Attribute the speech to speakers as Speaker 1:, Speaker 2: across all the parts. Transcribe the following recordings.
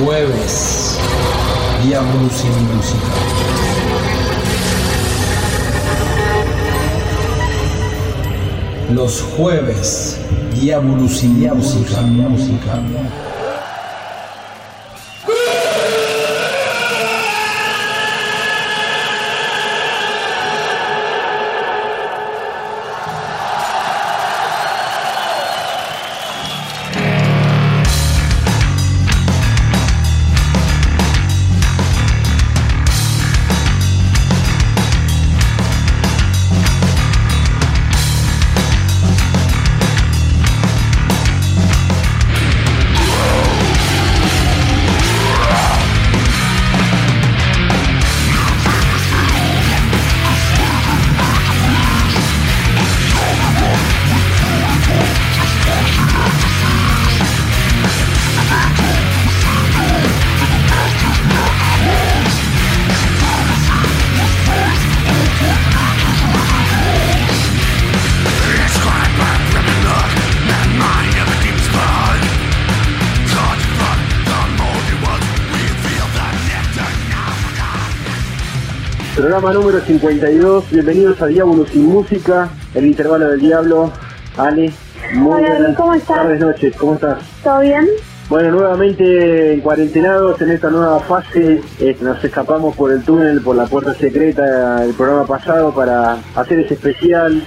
Speaker 1: jueves, Diabolus sin música. Los jueves, Diabolus sin música.
Speaker 2: Programa número 52, bienvenidos a Diabolus sin música, el intervalo del diablo. Ale, muy
Speaker 3: hola, ¿cómo estás?
Speaker 2: Tardes, noches, ¿cómo estás?
Speaker 3: ¿Todo bien?
Speaker 2: Bueno, nuevamente en cuarentenados en esta nueva fase, nos escapamos por el túnel, por la puerta secreta del programa pasado para hacer ese especial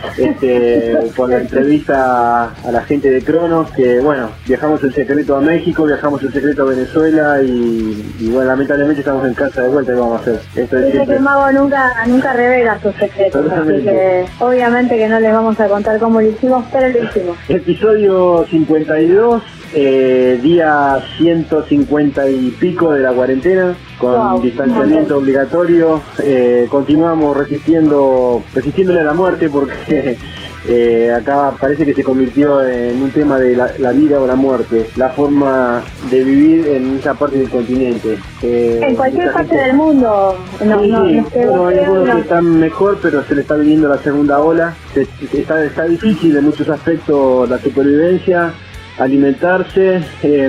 Speaker 2: con la entrevista a la gente de Cronos, que bueno, viajamos en secreto a México, viajamos en secreto a Venezuela y bueno, lamentablemente estamos en casa de vuelta y vamos a hacer. Esto es
Speaker 3: dice que el mago nunca revela sus secretos, así que obviamente que no les vamos a contar cómo lo hicimos, pero lo hicimos.
Speaker 2: Episodio 52, día 150 y pico de la cuarentena, con distanciamiento obligatorio. Continuamos resistiéndole a la muerte porque acá parece que se convirtió en un tema de la vida o la muerte, la forma de vivir en esa parte del continente.
Speaker 3: En cualquier parte del mundo.
Speaker 2: Hay algunos que están mejor, pero se le está viniendo la segunda ola. Está difícil en muchos aspectos la supervivencia, alimentarse,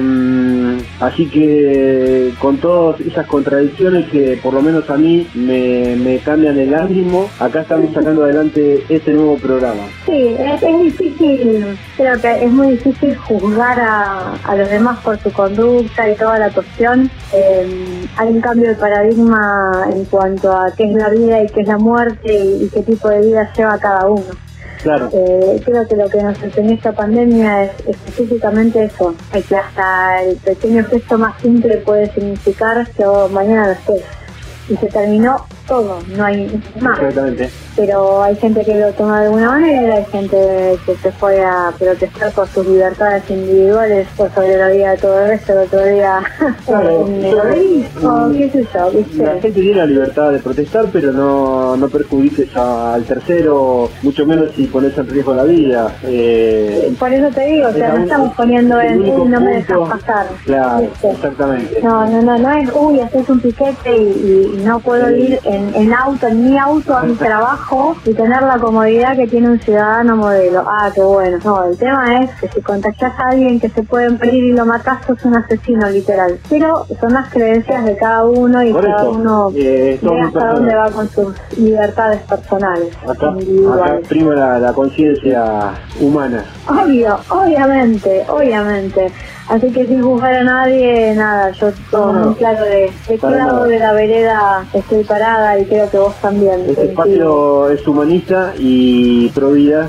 Speaker 2: así que con todas esas contradicciones que por lo menos a mí me cambian el ánimo, acá estamos sacando adelante este nuevo programa.
Speaker 3: Sí, es difícil, creo que es muy difícil juzgar a los demás por su conducta y toda la cuestión. Hay un cambio de paradigma en cuanto a qué es la vida y qué es la muerte y qué tipo de vida lleva cada uno.
Speaker 2: Claro.
Speaker 3: Creo que lo que nos enseñó esta pandemia es específicamente eso, es que hasta el pequeño gesto más simple puede significar que mañana no estés. Y se terminó todo, no hay más.
Speaker 2: Exactamente.
Speaker 3: Pero hay gente que lo toma de alguna manera, hay gente que se fue a protestar por sus libertades individuales, por sobre la vida de todo el resto, el otro día qué sé yo, ¿viste?
Speaker 2: La gente tiene la libertad de protestar, pero no perjudiques al tercero, mucho menos si pones en riesgo la vida.
Speaker 3: Por eso te digo, no estamos poniendo no me dejas pasar.
Speaker 2: Claro,
Speaker 3: ¿viste?
Speaker 2: exactamente.
Speaker 3: No es, haces un piquete y no puedo ir en mi auto a mi trabajo y tener la comodidad que tiene un ciudadano modelo. Ah, qué bueno. No, el tema es que si contagias a alguien que se puede morir y lo matás, sos un asesino literal. Pero son las creencias de cada uno y
Speaker 2: por
Speaker 3: cada
Speaker 2: eso,
Speaker 3: uno ve hasta dónde va con sus libertades personales.
Speaker 2: Acá prima la conciencia humana.
Speaker 3: Obviamente. Así que sin juzgar a nadie, nada, yo tengo muy claro de qué lado de la vereda estoy parada y creo que vos también.
Speaker 2: Este espacio es humanista y pro vida.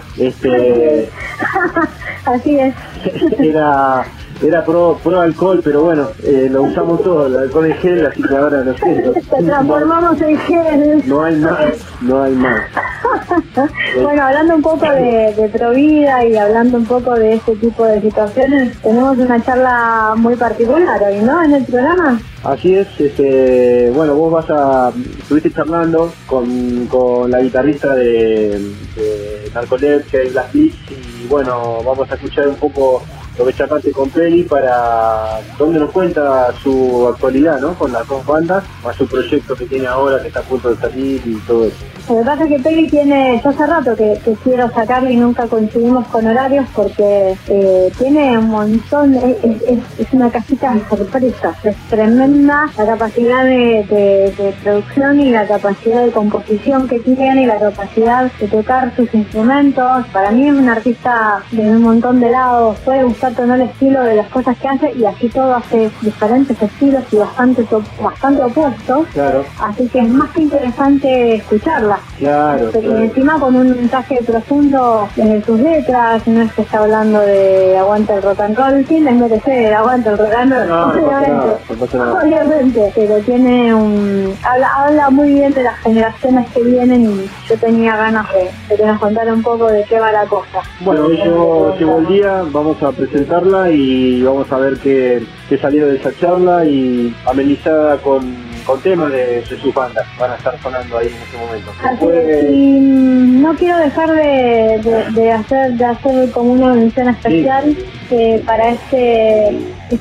Speaker 3: Así es.
Speaker 2: Era pro alcohol, pero bueno, lo usamos todo, el alcohol en gel, así que ahora lo siento.
Speaker 3: Te transformamos en gel.
Speaker 2: No hay más.
Speaker 3: Bueno, hablando un poco de Provida y hablando un poco de este tipo de situaciones, tenemos una charla muy particular hoy, ¿no? En el programa.
Speaker 2: Así es, bueno, vos estuviste charlando con la guitarrista de Narcolepsia y Black Beast, y bueno, vamos a escuchar un poco lo que charlaste con Peli, para donde nos cuenta su actualidad, ¿no? Con las dos bandas, más su proyecto que tiene ahora, que está a punto de salir y todo eso.
Speaker 3: Lo que pasa es que Peli tiene, yo hace rato que quiero sacarlo y nunca coincidimos con horarios porque tiene un montón, es una casita de sorpresas, es tremenda la capacidad de producción y la capacidad de composición que tiene y la capacidad de tocar sus instrumentos. Para mí es un artista de un montón de lados, puede gustarte o no el estilo de las cosas que hace y así todo hace diferentes estilos y bastante opuestos,
Speaker 2: claro.
Speaker 3: Así que es más que interesante escucharla.
Speaker 2: Claro,
Speaker 3: Porque encima con un mensaje profundo en sus letras, no es que está hablando de aguanta el rock and roll, sin desmerecer, aguanta el rock and roll, obviamente, pero tiene habla muy bien de las generaciones que vienen y yo tenía ganas de que nos contara un poco de qué va la cosa.
Speaker 2: Bueno, yo llevo el día, vamos a presentarla y vamos a ver qué salió de esa charla y amenizada con temas de sus bandas, van a estar sonando ahí en este momento.
Speaker 3: Así que, y no quiero dejar de hacer como una mención especial para este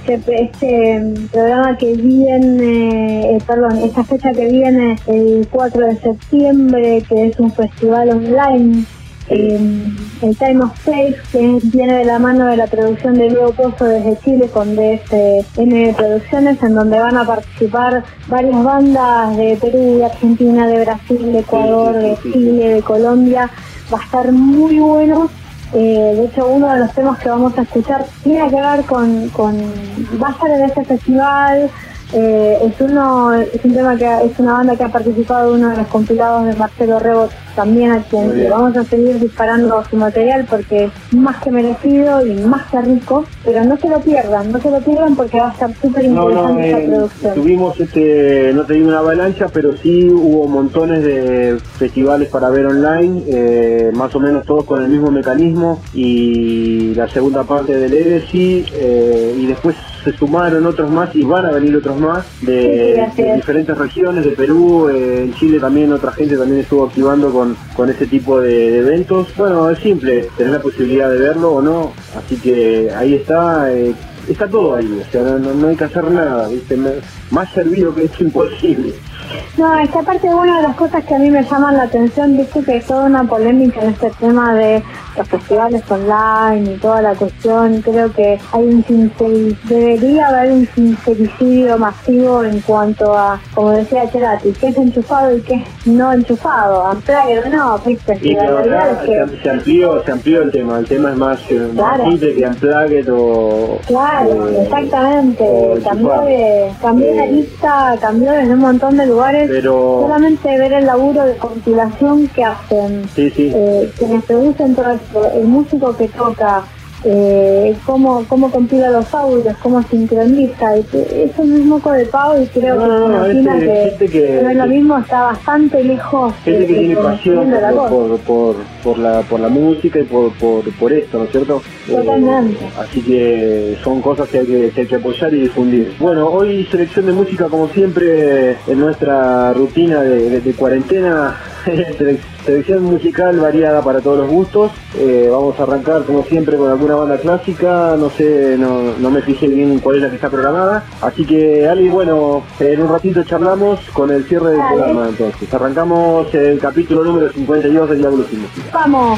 Speaker 3: programa que viene, esta fecha que viene el 4 de septiembre, que es un festival online. El Time of Space, que viene de la mano de la producción de Diego Pozo desde Chile con DFN Producciones, en donde van a participar varias bandas de Perú, de Argentina, de Brasil, de Ecuador, de Chile, de Colombia. Va a estar muy bueno. De hecho, uno de los temas que vamos a escuchar tiene que ver va a estar en este festival. Es un tema que es una banda que ha participado en uno de los compilados de Marcelo Rebot, también a quien le vamos a seguir disparando su material porque es más que merecido y más que rico, pero no se lo pierdan porque va a estar súper interesante esta producción.
Speaker 2: Tuvimos no te digo una avalancha, pero sí hubo montones de festivales para ver online, más o menos todos con el mismo mecanismo, y la segunda parte del Heresy, y después se sumaron otros más y van a venir otros más de diferentes regiones de Perú, en Chile también otra gente también estuvo activando con ese tipo de eventos. Bueno, es simple, tenés la posibilidad de verlo o no, así que ahí está todo ahí, o sea, no hay que hacer nada, ¿viste? Más servido que es imposible.
Speaker 3: No, es que aparte una de las cosas que a mí me llaman la atención, viste que hay toda una polémica en este tema de los festivales online y toda la cuestión. Creo que hay debería haber un sincericidio masivo en cuanto a, como decía Cerati, qué es enchufado y qué es no enchufado, ampliar no, viste.
Speaker 2: Y la verdad es que se amplió el tema es más simple que Unplugged o...
Speaker 3: Claro, exactamente, cambió la lista, cambió desde un montón de lugares, pero solamente ver el laburo de compilación que hacen quienes producen todo esto, el músico que toca, cómo compila los audios, cómo sincroniza, eso es un moco de pavo y creo que se imagina que no es lo mismo, está bastante lejos.
Speaker 2: Gente que tiene pasión por la música y por esto, ¿no es cierto?
Speaker 3: Totalmente.
Speaker 2: Así que son cosas que hay que apoyar y difundir. Bueno, hoy selección de música como siempre en nuestra rutina de cuarentena. Selección musical variada para todos los gustos. Vamos a arrancar como siempre con alguna banda clásica, no sé, no me fijé bien cuál es la que está programada, así que Ali, bueno, en un ratito charlamos con el cierre del programa. Entonces arrancamos el capítulo número 52 de Diablos sin Música.
Speaker 3: ¡Vamos!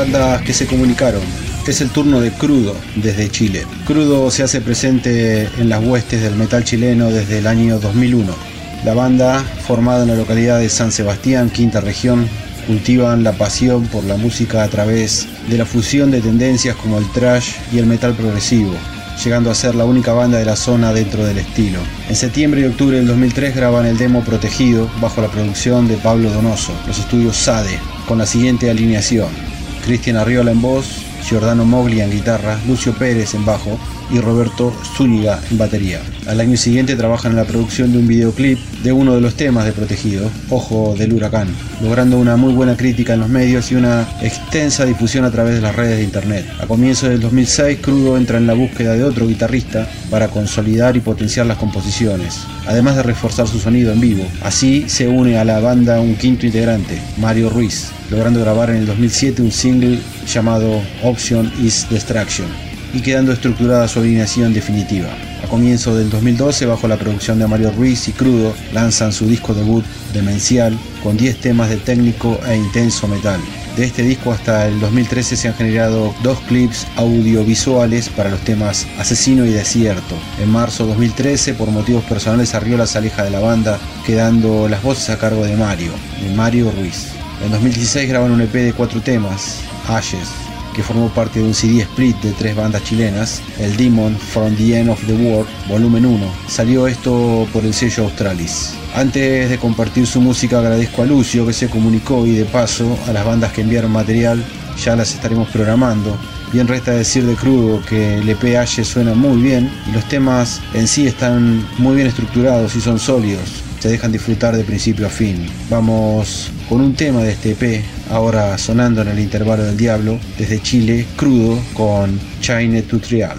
Speaker 4: bandas que se comunicaron. Es el turno de Crudo, desde Chile. Crudo se hace presente en las huestes del metal chileno desde el año 2001. La banda, formada en la localidad de San Sebastián, quinta región, cultivan la pasión por la música a través de la fusión de tendencias como el thrash y el metal progresivo, llegando a ser la única banda de la zona dentro del estilo. En septiembre y octubre del 2003 graban el demo Protegido bajo la producción de Pablo Donoso, los estudios SADE, con la siguiente alineación: Cristian Arriola en voz, Giordano Moglia en guitarra, Lucio Pérez en bajo y Roberto Zúñiga en batería. Al año siguiente trabajan en la producción de un videoclip de uno de los temas de Protegido, Ojo del Huracán, logrando una muy buena crítica en los medios y una extensa difusión a través de las redes de internet. A comienzos del 2006, Crudo entra en la búsqueda de otro guitarrista para consolidar y potenciar las composiciones, además de reforzar su sonido en vivo. Así se une a la banda un quinto integrante, Mario Ruiz, logrando grabar en el 2007 un single llamado Option is Destruction y quedando estructurada su alineación definitiva. A comienzos del 2012, bajo la producción de Mario Ruiz y Crudo, lanzan su disco debut Demencial con 10 temas de técnico e intenso metal. De este disco hasta el 2013 se han generado 2 clips audiovisuales para los temas Asesino y Desierto. En marzo de 2013, por motivos personales, Arriola se aleja de la banda, quedando las voces a cargo de Mario Ruiz. En 2016 graban un EP de 4 temas, Ashes, que formó parte de un CD split de 3 bandas chilenas, el Demon From the End of the World, volumen 1. Salió esto por el sello Australis. Antes de compartir su música, agradezco a Lucio, que se comunicó, y de paso a las bandas que enviaron material, ya las estaremos programando. Bien resta decir de Crudo que el EP Ashes suena muy bien y los temas en sí están muy bien estructurados y son sólidos. Se dejan disfrutar de principio a fin. Vamos con un tema de este EP, ahora sonando en el intervalo del diablo, desde Chile, Crudo con Chine Tutorial.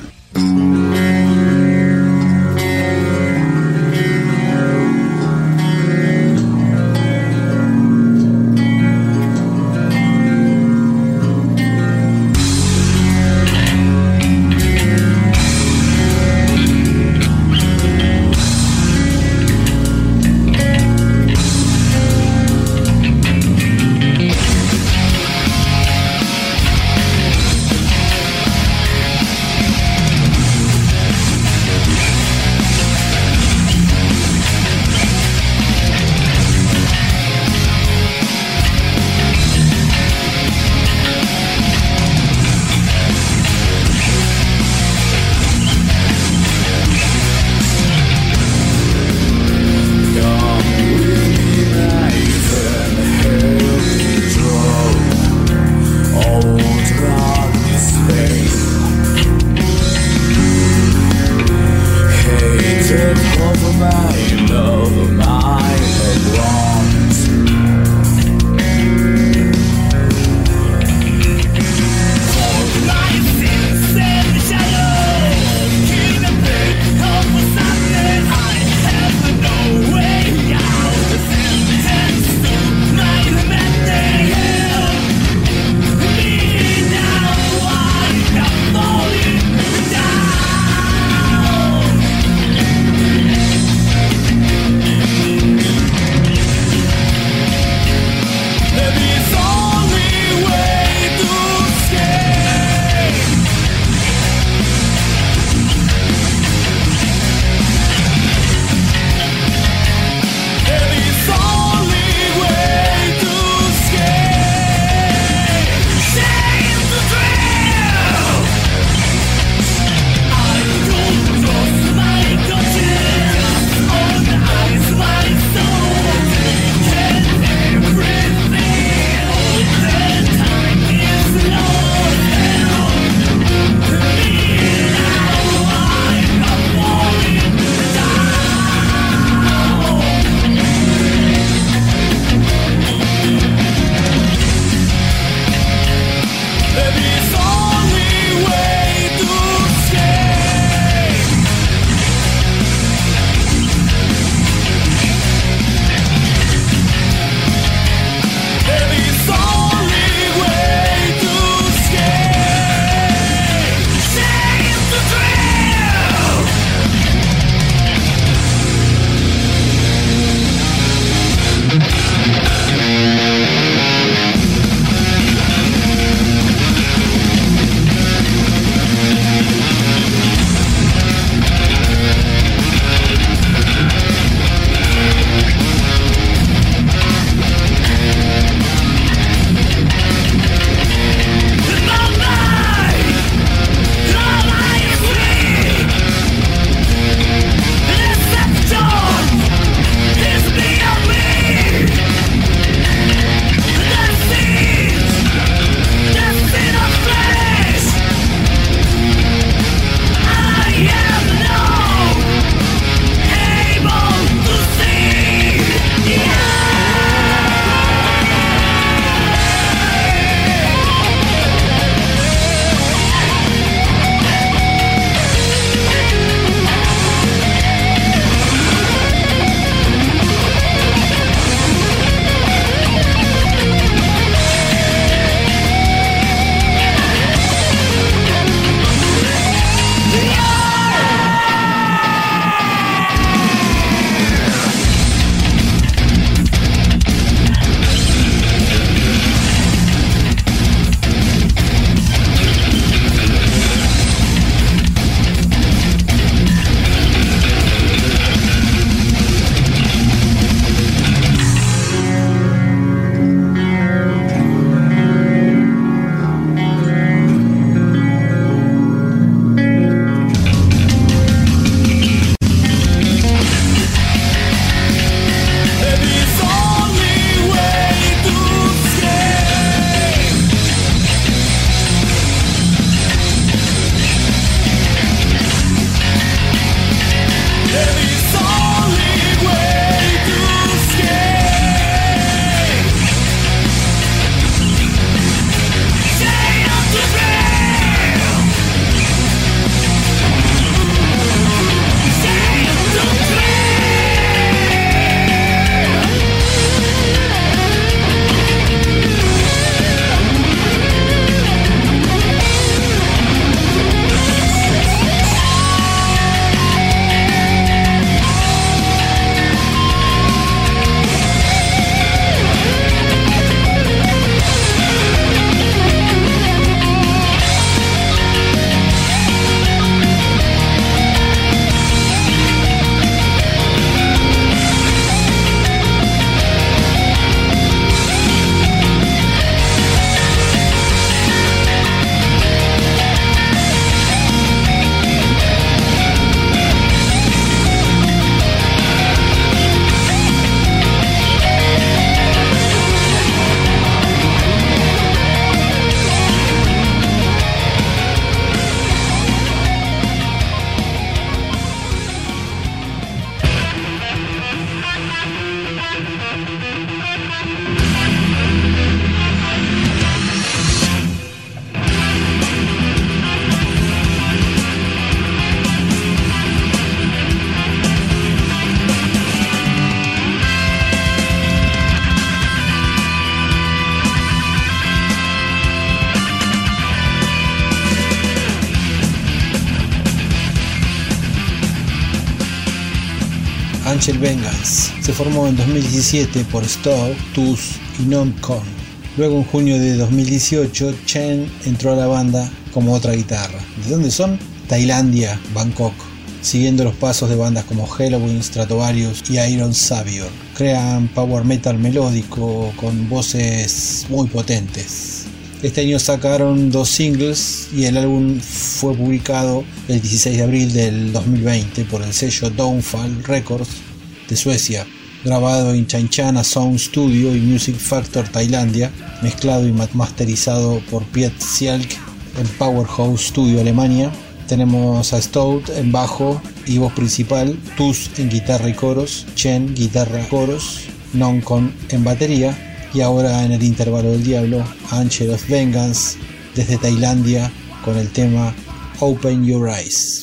Speaker 5: Angel Vengeance. Se formó en 2017 por Stow, Tuz y Non-Con. Luego en junio de 2018 Chen entró a la banda como otra guitarra. ¿De dónde son? Tailandia, Bangkok. Siguiendo los pasos de bandas como Helloween, Stratovarius y Iron Savior. Crean power metal melódico con voces muy potentes. Este año sacaron 2 singles y el álbum fue publicado el 16 de abril del 2020 por el sello Downfall Records de Suecia, grabado en Chanchana Sound Studio y Music Factor Tailandia, mezclado y masterizado por Piet Sialk en Powerhouse Studio Alemania. Tenemos a Stout en bajo y voz principal, Tuz en guitarra y coros, Chen guitarra y coros, Non-Con en batería y ahora en el intervalo del diablo, Angel of Vengeance desde Tailandia con el tema Open Your Eyes.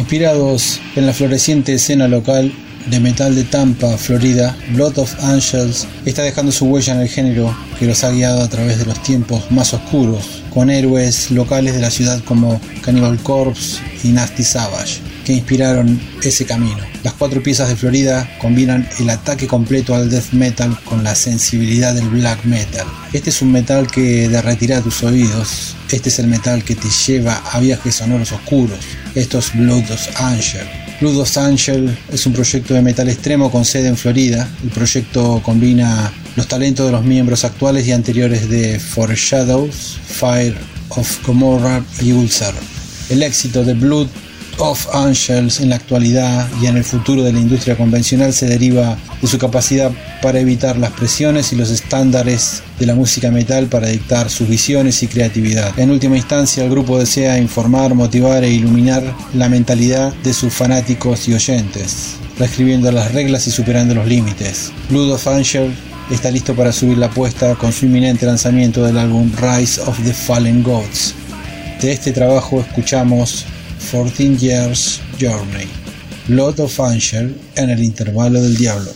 Speaker 5: Inspirados en la floreciente escena local de metal de Tampa, Florida, Blood of Angels está dejando su huella en el género que los ha guiado a través de los tiempos más oscuros, con héroes locales de la ciudad como Cannibal Corpse y Nasty Savage, que inspiraron ese camino. Las 4 piezas de Florida combinan el ataque completo al death metal con la sensibilidad del black metal. Este es un metal que derretirá tus oídos. Este es el metal que te lleva a viajes sonoros oscuros. Esto es Blood of Angel. Blood of Angel es un proyecto de metal extremo con sede en Florida. El proyecto combina los talentos de los miembros actuales y anteriores de Foreshadows, Fire of Gomorrah y Ulcer. El éxito de Blood of Angels en la actualidad y en el futuro de la industria convencional se deriva de su capacidad para evitar las presiones y los estándares de la música metal para dictar sus visiones y creatividad. En última instancia, el grupo desea informar, motivar e iluminar la mentalidad de sus fanáticos y oyentes, reescribiendo las reglas y superando los límites. Blood of Angel está listo para subir la apuesta con su inminente lanzamiento del álbum Rise of the Fallen Gods. De este trabajo escuchamos 14 Years Journey, Blood of Angel en el intervalo del diablo.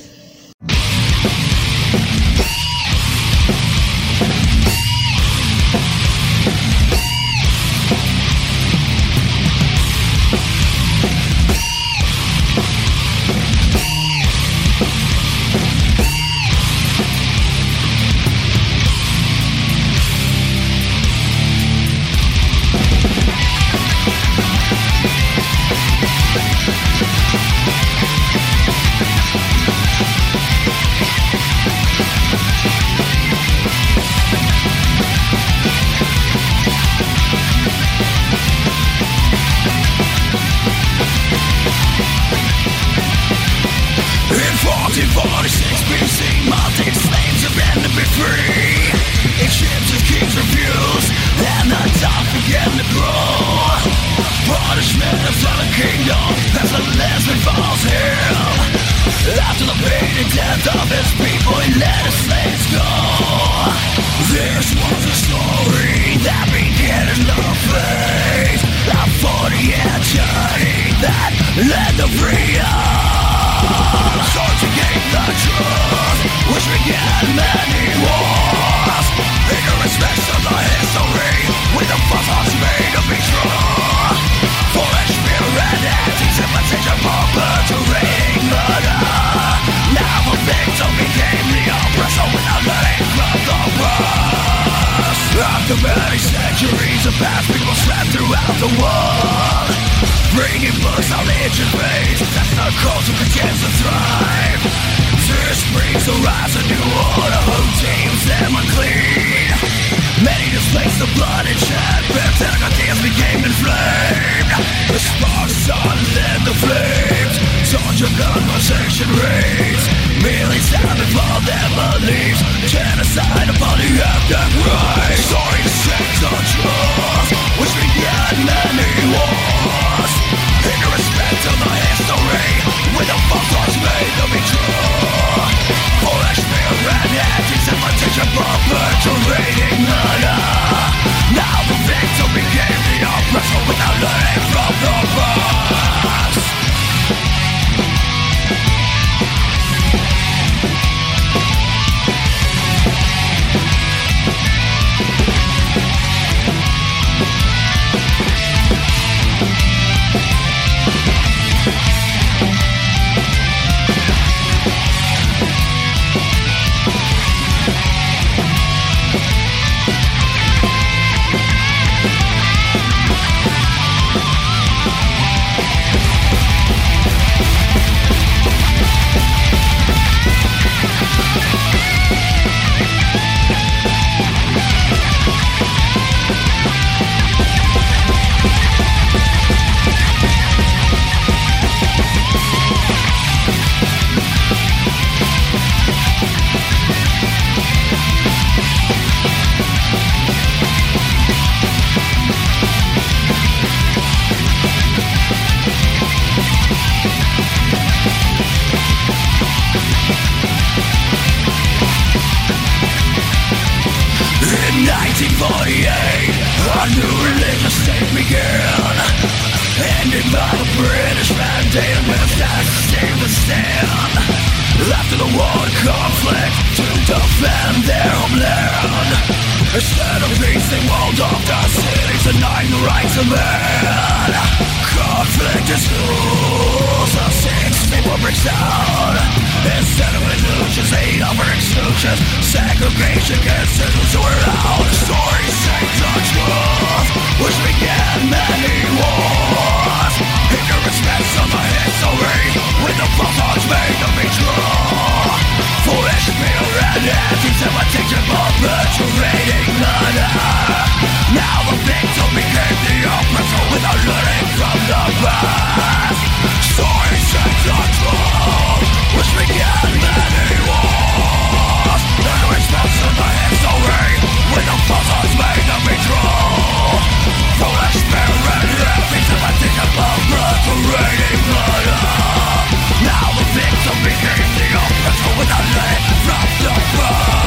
Speaker 6: In 1948, a new religious state began. Ending by the British mandate with assassin the stand. After the war conflict to defend their homeland. Instead of peace they walled off the cities, denying the rights of man. Conflict is schools, the six people breaks down. Instead of illusions they offer exclusions. Segregation gets those who are out. Stories say the truth, which began many wars. Ignorance spends on the history, with the falsehoods made to be true. Foolish fear and anti-Semitic perpetuating murder. Now the victim became the oppressor without learning from the past. Stories say the truth, which began many wars. Ignorance spends on the history, with the falsehoods made to be true. Foolish fear and anti-Semitic perpetuating murder. Now the victim became the oppressor without learning from the past.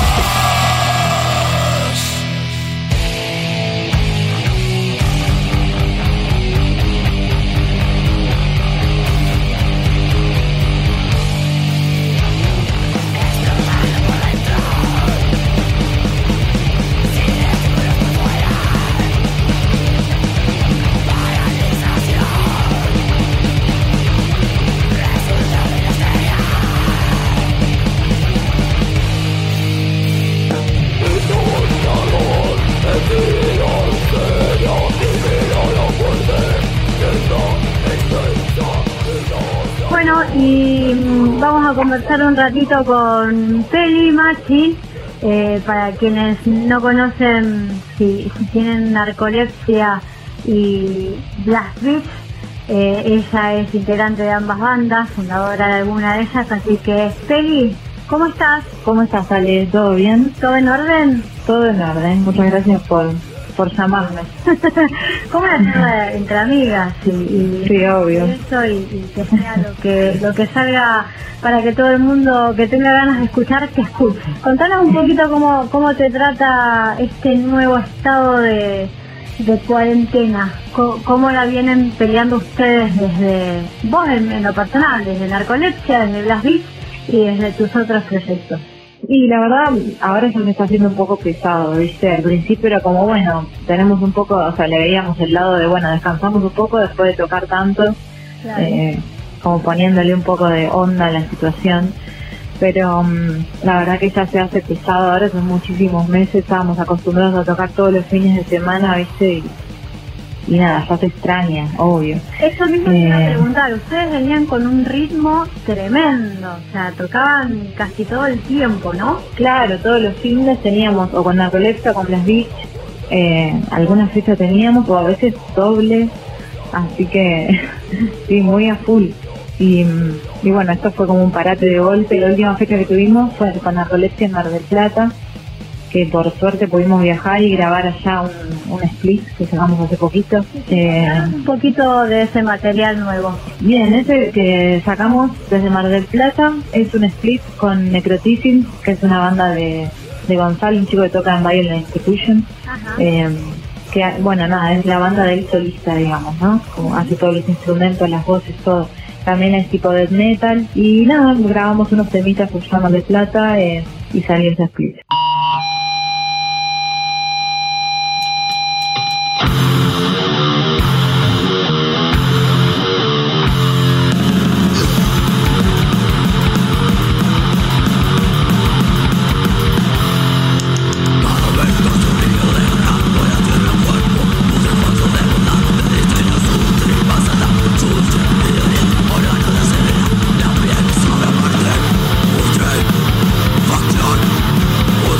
Speaker 3: Bueno, y vamos a conversar un ratito con Feli Machi. Para quienes no conocen, si tienen narcolepsia y Blast Beat, ella es integrante de ambas bandas, fundadora de alguna de ellas, así que Feli, ¿cómo estás?
Speaker 7: ¿Cómo estás, Ale? ¿Todo bien?
Speaker 3: ¿Todo en orden?
Speaker 7: Todo en orden, muchas gracias por llamarme.
Speaker 3: ¿Cómo la charla entre amigas?
Speaker 7: Sí, obvio.
Speaker 3: Eso y que sea lo que salga para que todo el mundo que tenga ganas de escuchar, que escuche. Contanos un poquito cómo te trata este nuevo estado de cuarentena. ¿Cómo la vienen peleando ustedes desde vos en lo personal, desde Narcolepsia, desde Blast Beat y desde tus otros proyectos?
Speaker 7: Y la verdad, ahora se me está haciendo un poco pesado, ¿viste? Al principio era como, bueno, tenemos un poco, o sea, le veíamos el lado de, bueno, descansamos un poco después de tocar tanto,
Speaker 3: claro.
Speaker 7: Como poniéndole un poco de onda a la situación, pero la verdad que ya se hace pesado, ahora son muchísimos meses, estábamos acostumbrados a tocar todos los fines de semana, ¿viste? Y nada, ya se extraña, obvio.
Speaker 3: Eso mismo te iba a preguntar, ustedes venían con un ritmo tremendo, o sea, tocaban casi todo el tiempo, ¿no?
Speaker 7: Claro, todos los fines teníamos, o con Narcolepsia, con Blast Beat, algunas fechas teníamos, o a veces doble, así que sí, muy a full. Y bueno, esto fue como un parate de golpe. La última fecha que tuvimos fue con Narcolepsia en Mar del Plata, que por suerte pudimos viajar y grabar allá un split que sacamos hace poquito.
Speaker 3: Un poquito de ese material nuevo.
Speaker 7: Bien, ese que sacamos desde Mar del Plata es un split con Necrotism, que es una banda de Gonzalo, un chico que toca en Violent Institution. Que bueno, nada, es la banda del solista, digamos, ¿no? Como hace todos los instrumentos, las voces, todo. También es tipo death metal. Y nada, grabamos unos temitas por Mar del Plata y salió ese split.
Speaker 6: Fuck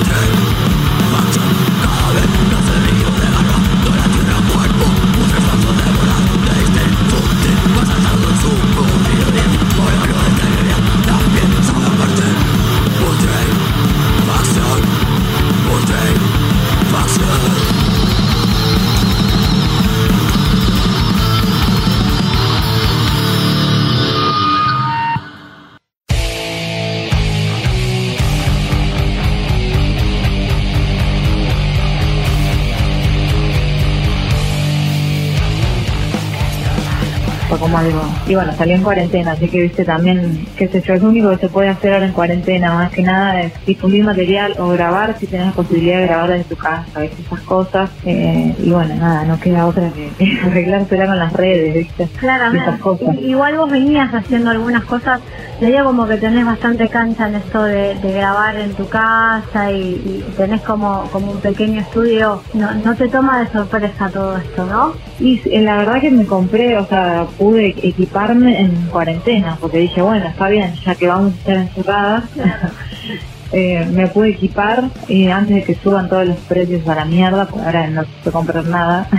Speaker 7: como algo. Y bueno, salió en cuarentena, así que viste también, qué sé yo, es lo único que se puede hacer ahora en cuarentena, más que nada es difundir material o grabar si tenés la posibilidad de grabar desde tu casa, ¿viste? Esas cosas. Y bueno, nada, no queda otra que arreglársela con las redes, ¿viste?
Speaker 3: Claramente. Igual vos venías haciendo algunas cosas, le digo como que tenés bastante cancha en esto de grabar en tu casa y tenés como un pequeño estudio. No te toma de sorpresa todo esto, ¿no?
Speaker 7: Y la verdad que me compré, o sea, pude equiparme en cuarentena, porque dije, bueno, está bien, ya que vamos a estar encerradas, me pude equipar antes de que suban todos los precios a la mierda, porque ahora no se comprar nada.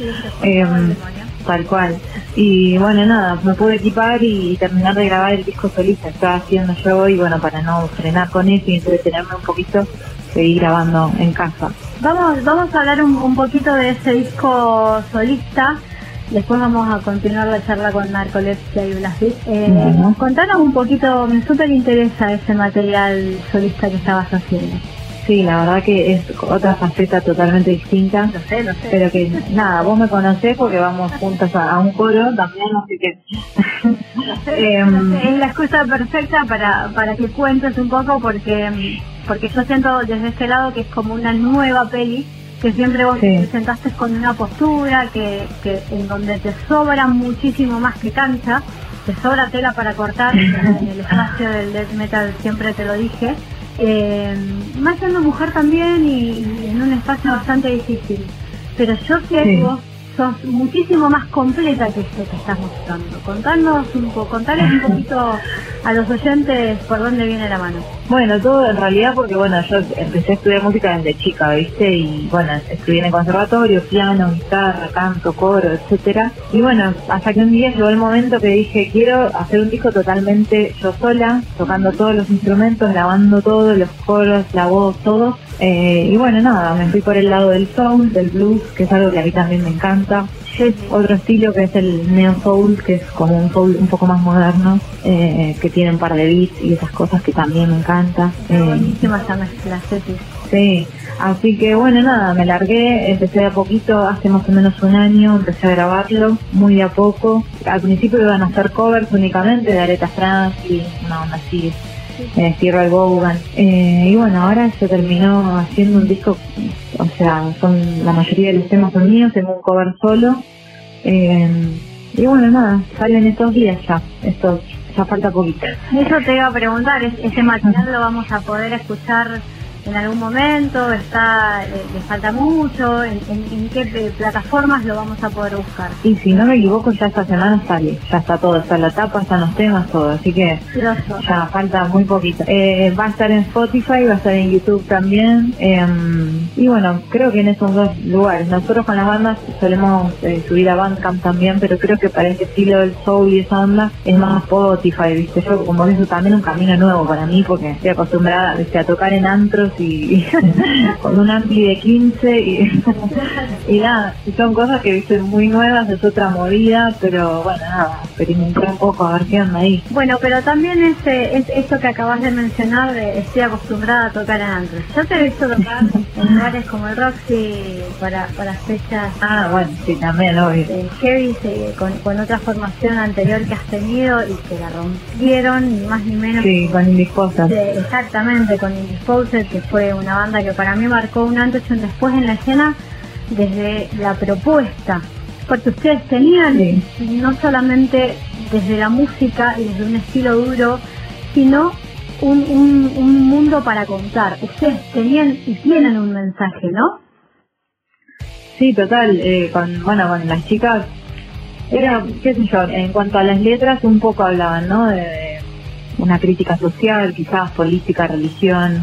Speaker 7: Tal cual. Y bueno, nada, me pude equipar y terminar de grabar el disco solista que estaba haciendo yo, y bueno, para no frenar con eso y entretenerme un poquito, seguí grabando en casa.
Speaker 3: Vamos a hablar un poquito de ese disco solista. Después vamos a continuar la charla con Narcolepsia y Blast Beat. Contanos un poquito, me súper interesa ese material solista que estabas haciendo.
Speaker 7: Sí, la verdad que es otra faceta totalmente distinta.
Speaker 3: Lo sé.
Speaker 7: Pero que nada, vos me conocés porque vamos juntas a un coro también, así que...
Speaker 3: Es la excusa perfecta para que cuentes un poco, porque yo siento desde este lado que es como una nueva peli, que siempre vos te presentaste con una postura que en donde te sobra muchísimo más que cancha, te sobra tela para cortar en el espacio del death metal, siempre te lo dije. Más siendo mujer también y en un espacio bastante difícil, pero yo sé que vos sos muchísimo más completa que esto que estás mostrando. Contarles un poquito a los oyentes por dónde viene la mano.
Speaker 7: Bueno, todo en realidad porque bueno, yo empecé a estudiar música desde chica, ¿viste? Y bueno, estudié en el conservatorio, piano, guitarra, canto, coro, etcétera. Y bueno, hasta que un día llegó el momento que dije, quiero hacer un disco totalmente yo sola, tocando todos los instrumentos, grabando todo, los coros, la voz, todo. Y bueno, nada, me fui por el lado del soul, del blues, que es algo que a mí también me encanta. Otro estilo que es el neo soul, que es como un soul un poco más moderno, que tiene un par de beats y esas cosas que también me encanta.
Speaker 3: Buenísima esa mezcla,
Speaker 7: sí, así que bueno, nada, me largué, empecé de a poquito, hace más o menos un año, empecé a grabarlo, muy de a poco. Al principio iban a hacer covers únicamente de Aretha Franklin, una onda así, Steve Vaughan, y bueno, ahora se terminó haciendo un disco, o sea, la mayoría de los temas son míos, tengo un cover solo, y bueno, nada, salen estos días ya falta poquito.
Speaker 3: Eso te iba a preguntar, ¿ese material lo vamos a poder escuchar en algún momento? ¿Le falta mucho? ¿En qué plataformas lo vamos a poder buscar?
Speaker 7: Y si no me equivoco, ya esta semana sale, ya está todo, está la tapa, están los temas, todo, así que ya falta muy poquito. Va a estar en Spotify, va a estar en YouTube también, y bueno, creo que en esos dos lugares. Nosotros con las bandas solemos subir a Bandcamp también, pero creo que para este estilo del soul y esa onda es más Spotify, ¿viste? Yo como eso también un camino nuevo para mí, porque estoy acostumbrada, ¿viste?, a tocar en antros y con un ampli de 15 y nada, y son cosas que viste muy nuevas, es otra movida, pero bueno, nada, experimentar un poco a ver qué anda ahí.
Speaker 3: Bueno, pero también es esto que acabas de mencionar de estoy acostumbrada a tocar en antros. Yo te he visto tocar en lugares como el Roxy para fechas
Speaker 7: bueno, sí, también, obvio,
Speaker 3: heavy, con otra formación anterior que has tenido y que la rompieron, ni más ni menos.
Speaker 7: Sí, con Indisposed.
Speaker 3: Exactamente, con Indisposed, que fue una banda que para mí marcó un antes y un después en la escena desde la propuesta, porque ustedes tenían no solamente desde la música y desde un estilo duro, sino un mundo para contar. Ustedes tenían y tienen un mensaje, ¿no?
Speaker 7: Sí, total, con las chicas era, qué sé yo, en cuanto a las letras un poco hablaban, ¿no?, de una crítica social, quizás política, religión.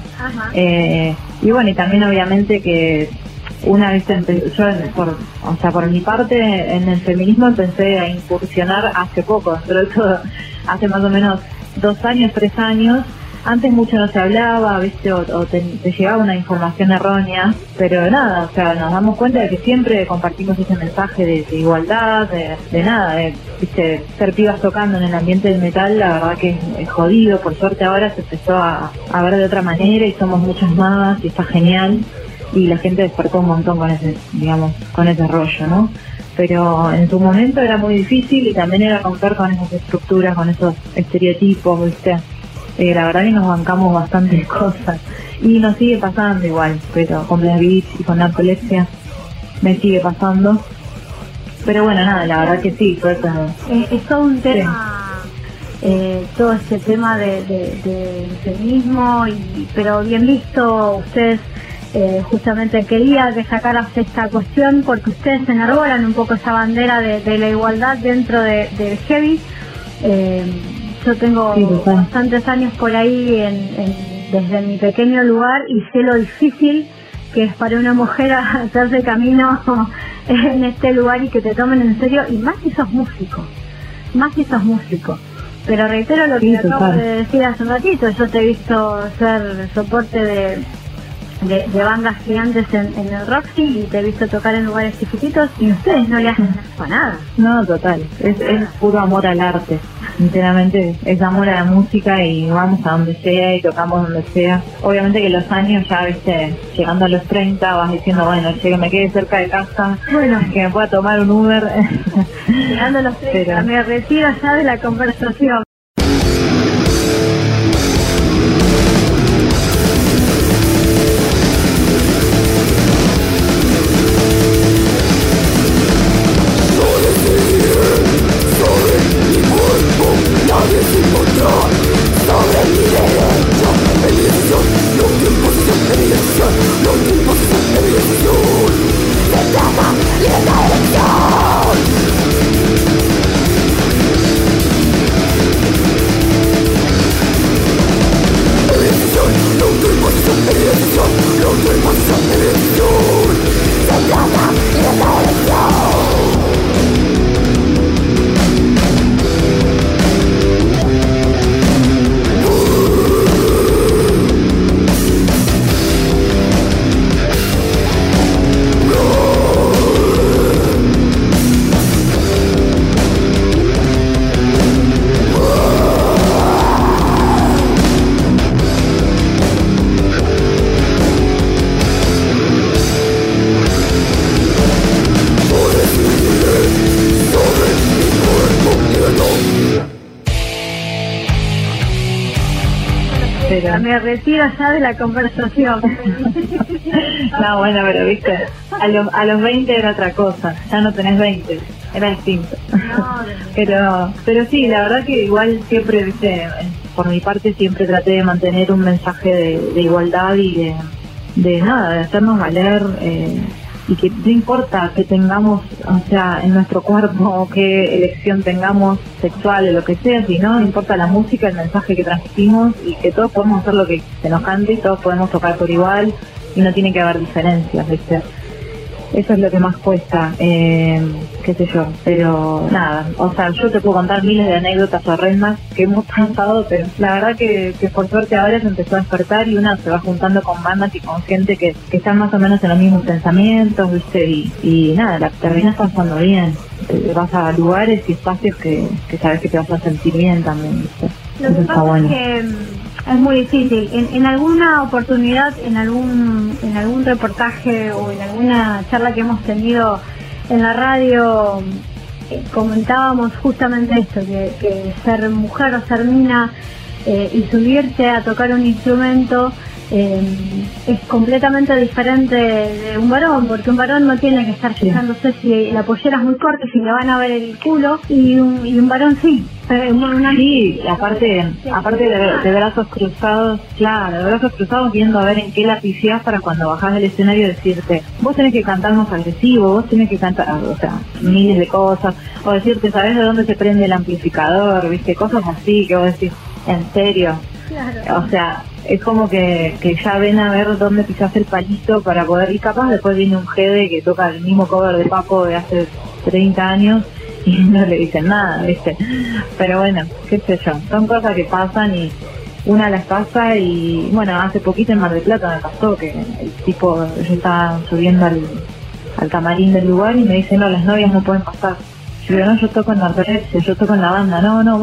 Speaker 7: Y bueno, y también obviamente que una vez yo por mi parte en el feminismo empecé a incursionar hace poco, sobre todo hace más o menos 2 años, 3 años. Antes mucho no se hablaba, ¿viste? O te llegaba una información errónea, pero nada, o sea, nos damos cuenta de que siempre compartimos ese mensaje de igualdad, de nada, ¿viste? Ser pibas tocando en el ambiente del metal, la verdad que es jodido. Por suerte ahora se empezó a ver de otra manera y somos muchos más y está genial, y la gente despertó un montón con ese rollo, ¿no? pero en su momento era muy difícil y también era romper con esas estructuras, con esos estereotipos, ¿viste? La verdad que nos bancamos bastantes cosas y nos sigue pasando igual, pero con Black Beach y con Narcolepsia me sigue pasando. Pero bueno, nada, la verdad que sí, fue como...
Speaker 3: Es todo un tema, todo este tema de feminismo, pero bien visto, ustedes justamente quería que sacaras esta cuestión porque ustedes enarbolan un poco esa bandera de la igualdad dentro del heavy. Yo tengo bastantes años por ahí desde mi pequeño lugar y sé lo difícil que es para una mujer hacerse camino en este lugar y que te tomen en serio, y más si sos músico. Pero reitero lo que acabo de decir hace un ratito, yo te he visto ser soporte de bandas gigantes en el Roxy y te he visto tocar en lugares chiquititos y ustedes no le hacen a nada.
Speaker 7: No, total, es puro amor al arte, sinceramente es amor a la música y vamos a donde sea y tocamos donde sea. Obviamente que los años ya, viste, llegando a los 30 vas diciendo, bueno, che, que me quede cerca de casa, bueno, que me pueda tomar un Uber.
Speaker 3: Llegando a los 30, pero... me retiro ya de la conversación. Me retiro ya de la conversación.
Speaker 7: No, bueno, pero viste, a los 20 era otra cosa, ya no tenés 20, era distinto. Pero sí, la verdad que igual siempre, viste, por mi parte siempre traté de mantener un mensaje de igualdad y de hacernos valer, y que no importa que tengamos, o sea, en nuestro cuerpo o qué elección tengamos sexual o lo que sea, sino importa la música, el mensaje que transmitimos y que todos podemos hacer lo que se nos cante y todos podemos tocar por igual y no tiene que haber diferencias, ¿viste? Eso es lo que más cuesta, qué sé yo, pero nada, o sea, yo te puedo contar miles de anécdotas horrendas que hemos pasado, pero la verdad que por suerte ahora se empezó a despertar y una se va juntando con bandas y con gente que están más o menos en los mismos pensamientos, ¿viste? Y nada, la terminas pasando bien, te vas a lugares y espacios que sabes que te vas a sentir bien también, ¿viste?
Speaker 3: Lo que pasa bueno. Es que es muy difícil. En alguna oportunidad, en algún reportaje o en alguna charla que hemos tenido en la radio, comentábamos justamente esto, que ser mujer o ser mina y subirse a tocar un instrumento es completamente diferente de un varón, porque un varón no tiene que estar fijándose si la pollera es muy corta, si le van a ver el culo, y un varón sí.
Speaker 7: Sí, aparte de brazos cruzados, claro, de brazos cruzados viendo a ver en qué la pifiás para cuando bajás del escenario decirte, vos tenés que cantar más agresivo, vos tenés que cantar, o sea, miles de cosas, o decirte, ¿sabés de dónde se prende el amplificador? ¿Viste? Cosas así que vos decís, ¿en serio? Claro. O sea, es como que ya ven a ver dónde pisás el palito para poder, y capaz después viene un Gede que toca el mismo cover de Papo de hace 30 años y no le dicen nada, ¿viste? Pero bueno, qué sé yo, son cosas que pasan y una las pasa. Y bueno, hace poquito en Mar del Plata me pasó que el tipo, yo estaba subiendo al camarín del lugar y me dice, no, las novias no pueden pasar. Yo digo, no, yo toco en Narcolepsia, yo toco en la banda, no,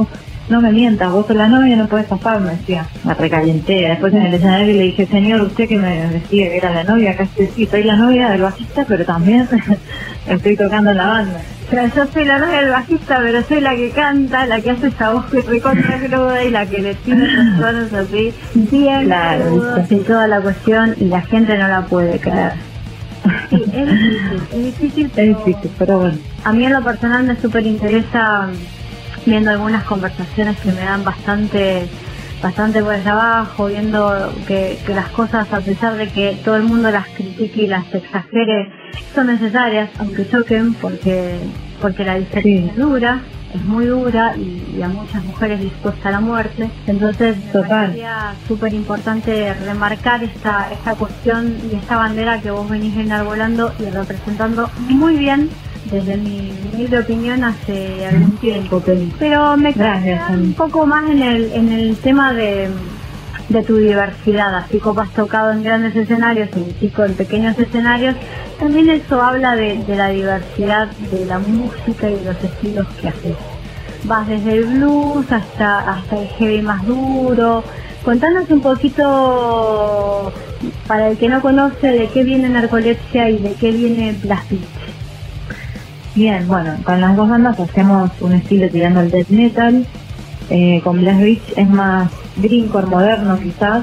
Speaker 7: no me mientas, vos sos la novia, no podés zafar, me decía. Me recalenté. Después en el escenario le dije, señor, usted que me decía que era la novia, acá sí, soy la novia del bajista, pero también estoy tocando en la banda. O sea, yo soy la novia del bajista, pero soy la que canta, la que hace esa voz que recontra cruda y la que le tira esos tonos así, bien crudos y toda la cuestión, y la gente no la puede creer. Sí, es difícil, pero bueno. A mí en lo personal me súper interesa, viendo algunas conversaciones que me dan bastante por allá abajo, viendo que las cosas, a pesar de que todo el mundo las critique y las exagere, son necesarias, aunque choquen, porque la diferencia es dura, es muy dura, y a muchas mujeres dispuesta a la muerte. Entonces sería súper importante remarcar esta cuestión y esta bandera que vos venís enarbolando y representando muy bien, desde mi humilde opinión, hace algún tiempo. Pero me queda un poco más en el tema de tu diversidad, así como has tocado en grandes escenarios y chico en pequeños escenarios, también eso habla de la diversidad de la música y de los estilos que haces. Vas desde el blues hasta el heavy más duro. Contanos un poquito, para el que no conoce, de qué viene Narcolepsia y de qué viene Blast Beat. Bien, bueno, con las dos bandas hacemos un estilo tirando al death metal. Con Blast Beat es más grindcore moderno quizás.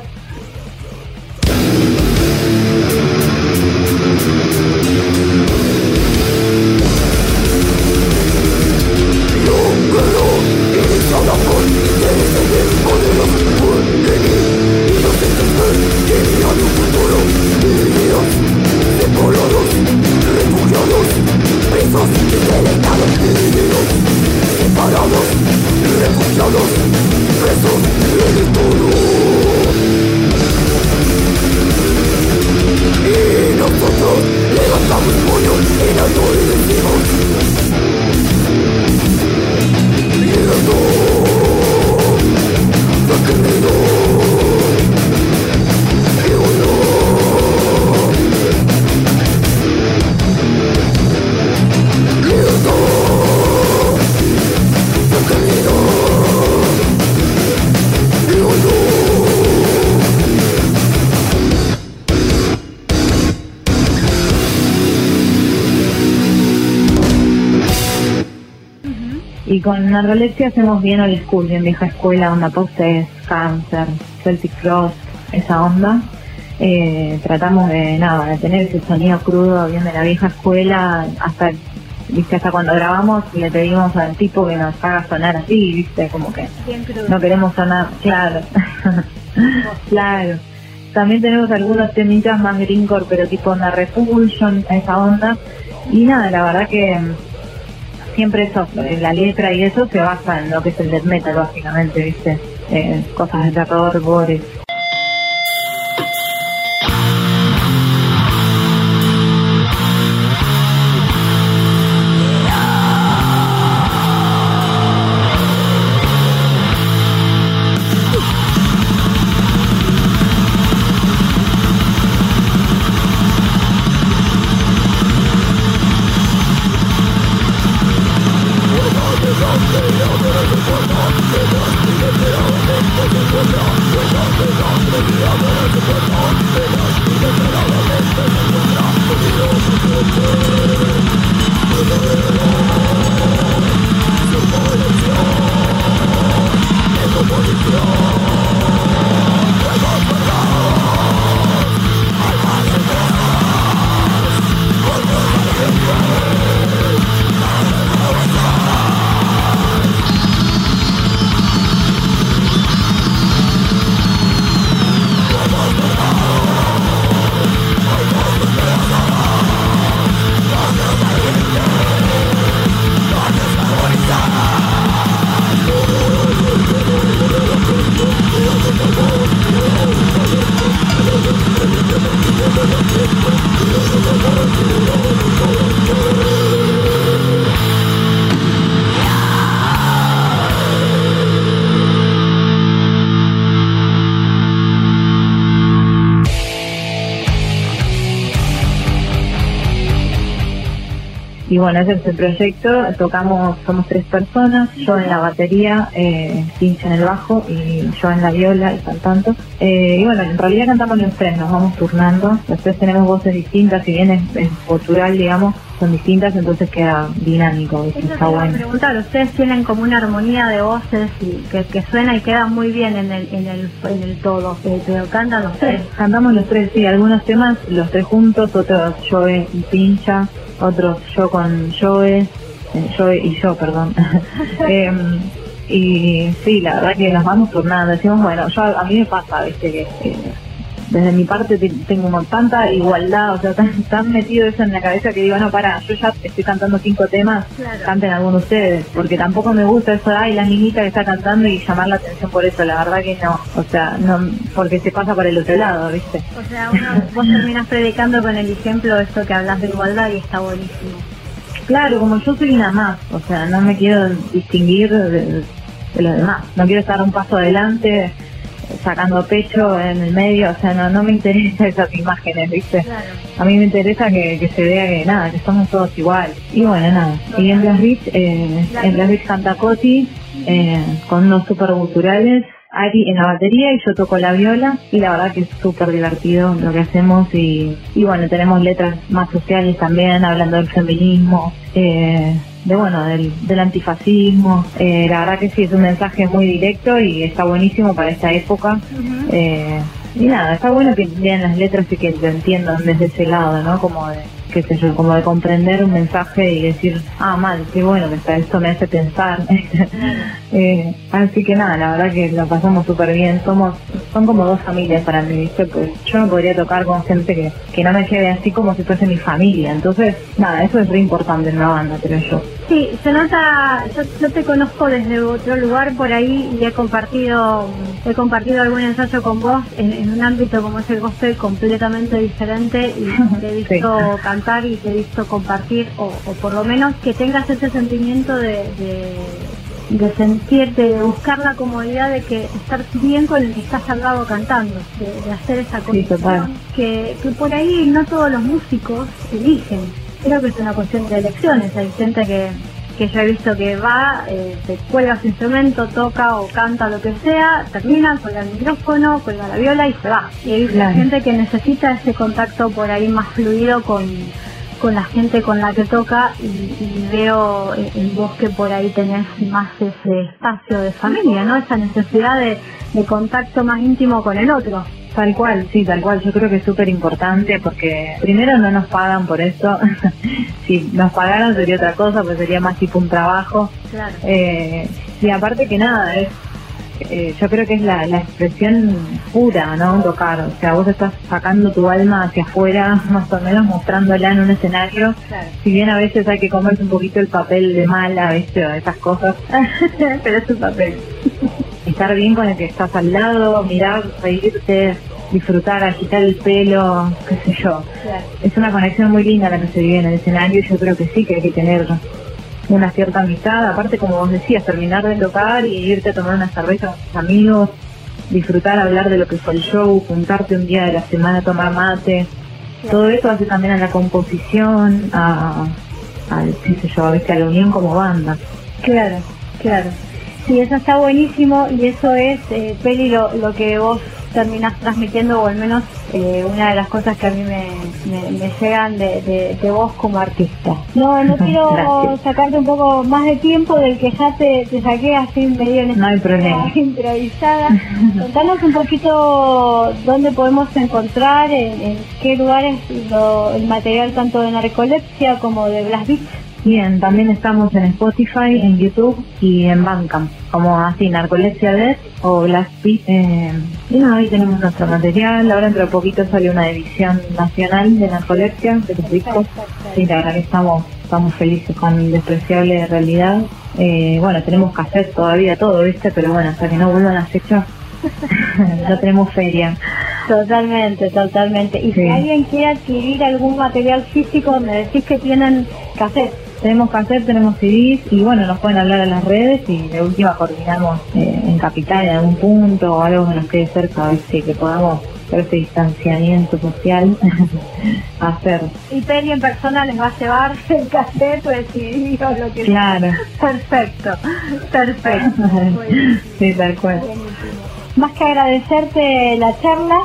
Speaker 7: Y con Narcolepsia hacemos bien old school, bien vieja escuela, onda Postes, Cancer, Celtic Frost, esa onda. Tratamos de tener ese sonido crudo, bien de la vieja escuela, hasta cuando grabamos le pedimos al tipo que nos haga sonar así, viste, como que no queremos sonar, claro. Claro. También tenemos algunos temitas más grindcore, pero tipo onda Repulsion, esa onda. Y nada, la verdad que siempre eso, la letra y eso se basa en lo que es el death metal, básicamente, viste, cosas de terror, gore.
Speaker 6: We're
Speaker 7: Y bueno, ese es el proyecto. Somos 3 personas, yo en la batería, Pincha en el bajo y yo en la viola y cantando. Y bueno, en realidad cantamos los 3, nos vamos turnando. Los 3 tenemos voces distintas, si bien es cultural, digamos, son distintas, entonces queda dinámico.
Speaker 8: Eso
Speaker 7: está
Speaker 8: te iba a
Speaker 7: bueno.
Speaker 8: preguntar, ustedes tienen como una armonía de voces y que suena y queda muy bien en el todo, pero cantan los 3.
Speaker 7: Cantamos los 3, sí, algunos temas los 3 juntos, otros Joe y Pincha, otros yo con Joe y yo, perdón. Y sí, la verdad que nos vamos turnando, decimos, bueno, a mí me pasa, viste, que desde mi parte tengo como tanta igualdad, o sea, tan metido eso en la cabeza que digo, no, para, yo ya estoy cantando 5 temas, claro. Canten alguno ustedes, porque tampoco me gusta eso, ay, la niñita que está cantando y llamar la atención por eso, la verdad que no, o sea, no, porque se pasa por el otro lado, ¿viste?
Speaker 8: O sea, vos terminás predicando con el ejemplo de esto que hablas de igualdad y está buenísimo.
Speaker 7: Claro, como yo soy una más, o sea, no me quiero distinguir de los demás, no quiero estar un paso adelante, sacando pecho en el medio, o sea, no me interesa esas imágenes, ¿viste? Claro. A mí me interesa que se vea que nada, que somos todos iguales. Y bueno, nada, y en Blas Beach canta Coti, con unos super guturales, Ari en la batería y yo toco la viola, y la verdad que es súper divertido lo que hacemos, y bueno, tenemos letras más sociales también, hablando del feminismo, del antifascismo. La verdad que sí, es un mensaje muy directo y está buenísimo para esta época. Y nada, está bueno que lean las letras y que lo entiendan desde ese lado, ¿no? Como de, qué sé yo, como de comprender un mensaje y decir, mal, qué bueno que está, esto me hace pensar. Así que nada, la verdad que lo pasamos súper bien. Son como 2 familias para mí, ¿viste? Pues yo no podría tocar con gente que no me lleve así como si fuese mi familia. Entonces, nada, eso es re importante en una banda, creo yo.
Speaker 8: Sí, se nota, yo te conozco desde otro lugar por ahí y he compartido algún ensayo con vos en un ámbito como es el gospel completamente diferente, y te he visto cantar y te he visto compartir, o por lo menos que tengas ese sentimiento de sentirte, de buscar la comodidad de que estar bien con el que estás al lado cantando, de hacer esa conexión que por ahí no todos los músicos eligen. Creo que es una cuestión de elecciones. Hay gente que yo he visto que va, se cuelga su instrumento, toca o canta lo que sea, termina, cuelga el micrófono, cuelga la viola y se va. Y hay gente que necesita ese contacto por ahí más fluido con la gente con la que toca, y veo en vos que por ahí tenés más ese espacio de familia, ¿no? Esa necesidad de contacto más íntimo con el otro.
Speaker 7: Tal cual, sí, tal cual. Yo creo que es súper importante porque primero no nos pagan por esto. Si nos pagaran sería otra cosa, pues sería más tipo un trabajo. Claro. Y aparte que nada, yo creo que es la expresión pura, ¿no? Tocar. O sea, vos estás sacando tu alma hacia afuera, más o menos mostrándola en un escenario. Claro. Si bien a veces hay que comerse un poquito el papel de mala, ¿viste? O esas cosas. Pero es un papel. Estar bien con el que estás al lado, mirar, reírte, disfrutar, agitar el pelo, qué sé yo. Claro. Es una conexión muy linda la que se vive en el escenario, y yo creo que sí que hay que tener una cierta amistad. Aparte, como vos decías, terminar de tocar y irte a tomar una cerveza con tus amigos, disfrutar, hablar de lo que fue el show, juntarte un día de la semana a tomar mate. Claro. Todo eso hace también a la composición, qué sé yo, a la unión como banda.
Speaker 8: Claro, claro. Sí, eso está buenísimo, y eso es, Peli, lo que vos terminás transmitiendo, o al menos una de las cosas que a mí me llegan de vos como artista. No quiero sacarte un poco más de tiempo del que ya te saqué así medio en
Speaker 7: no hay problema.
Speaker 8: Improvisada. Contanos un poquito dónde podemos encontrar, en qué lugares el material tanto de Narcolepsia como de Blas Beach.
Speaker 7: Bien, también estamos en Spotify, en YouTube y en Bandcamp, como así, Narcolepsia Death o Blas Beach. Y nada, ahí tenemos nuestro material. Ahora dentro de poquito sale una edición nacional de Narcolepsia, de los discos. Sí, la verdad que estamos felices con Despreciable Realidad. Bueno, tenemos que hacer todavía todo, ¿viste? Pero bueno, hasta que no vuelvan las fechas, no tenemos feria.
Speaker 8: Totalmente. Y si alguien quiere adquirir algún material físico, me decís que tienen cassette.
Speaker 7: Tenemos cassette, tenemos CDs, y bueno, nos pueden hablar en las redes, y de última coordinamos en Capital en algún punto o algo que nos quede cerca, ¿viste? Que podamos por ese distanciamiento social hacer.
Speaker 8: Y Peri en persona les va a llevar el cassette o el CD o lo que
Speaker 7: Claro.
Speaker 8: sea. Perfecto.
Speaker 7: Sí, tal cual.
Speaker 8: Más que agradecerte la charla,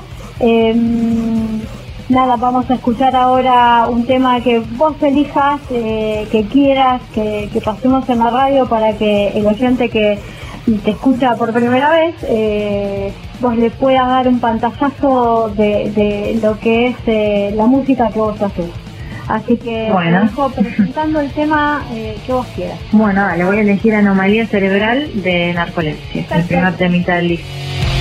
Speaker 8: nada, vamos a escuchar ahora un tema que vos elijas, que quieras, que pasemos en la radio para que el oyente que te escucha por primera vez, vos le puedas dar un pantallazo de lo que es la música que vos haces. Así que
Speaker 7: bueno,
Speaker 8: te dejo presentando el tema que vos quieras.
Speaker 7: Bueno, dale, voy a elegir Anomalía Cerebral de Narcolepsia, el primer temita del disco.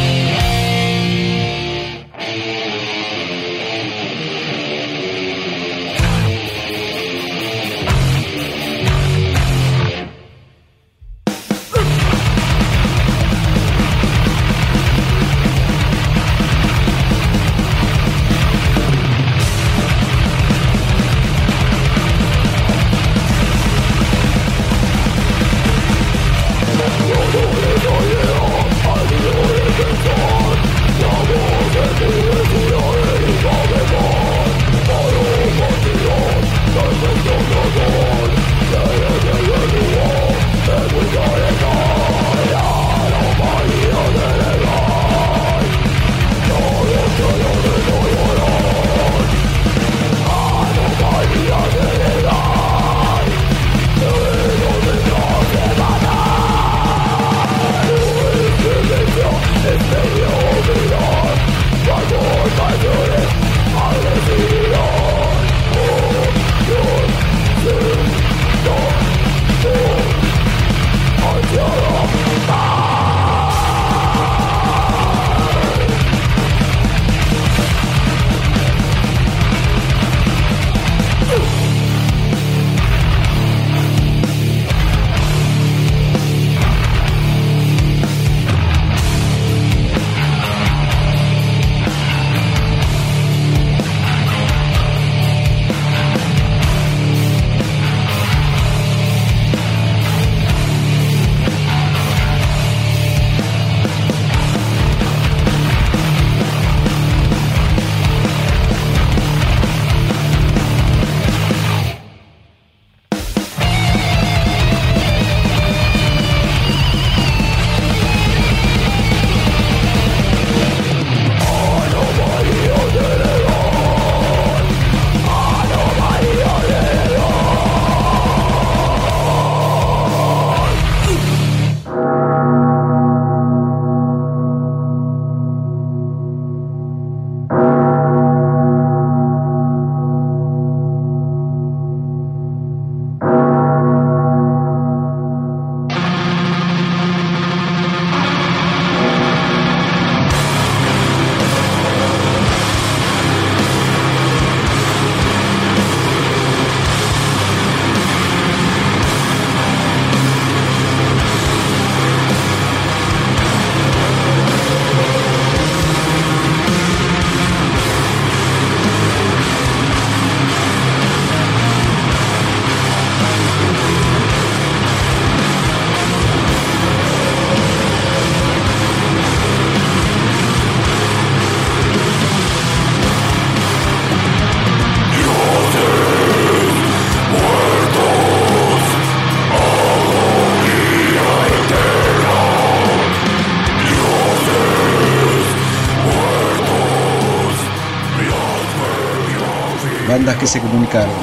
Speaker 4: Bandas que se comunicaron.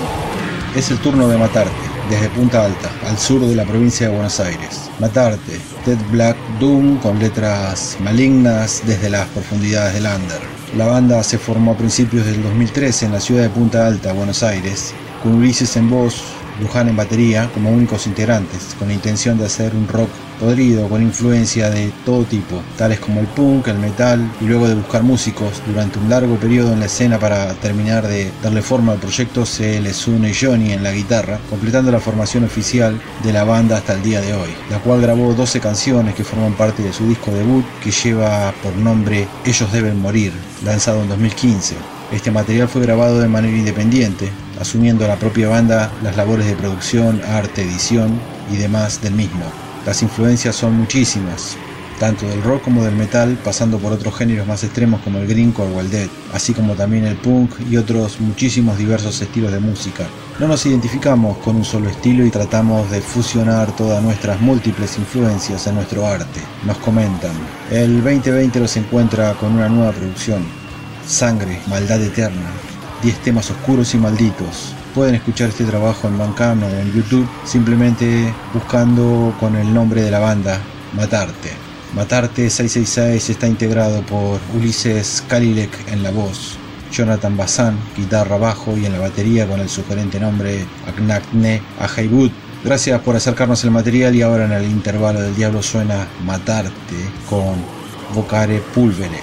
Speaker 4: Es el turno de Matarte, desde Punta Alta, al sur de la provincia de Buenos Aires. Matarte, Dead Black Doom con letras malignas desde las profundidades del under. La banda se formó a principios del 2013 en la ciudad de Punta Alta, Buenos Aires, con Ulises en voz, Luján en batería como únicos integrantes, con la intención de hacer un rock podrido con influencia de todo tipo, tales como el punk, el metal, y luego de buscar músicos durante un largo periodo en la escena para terminar de darle forma al proyecto, se les une Johnny en la guitarra, completando la formación oficial de la banda hasta el día de hoy, la cual grabó 12 canciones que forman parte de su disco debut, que lleva por nombre Ellos Deben Morir, lanzado en 2015. Este material fue grabado de manera independiente, asumiendo la propia banda las labores de producción, arte, edición y demás del mismo. Las influencias son muchísimas, tanto del rock como del metal, pasando por otros géneros más extremos como el grindcore o el death, así como también el punk y otros muchísimos diversos estilos de música. No nos identificamos con un solo estilo y tratamos de fusionar todas nuestras múltiples influencias en nuestro arte. Nos comentan, el 2020 los encuentra con una nueva producción, Sangre, Maldad Eterna, 10 temas oscuros y malditos. Pueden escuchar este trabajo en Bandcamp o en YouTube simplemente buscando con el nombre de la banda, Matarte. Matarte 666 está integrado por Ulises Kalilek en la voz, Jonathan Bazán, guitarra, bajo y en la batería con el sugerente nombre Agnakne Ahaibut. Gracias por acercarnos al material y ahora en el intervalo del diablo suena Matarte con Vocare Pulvere.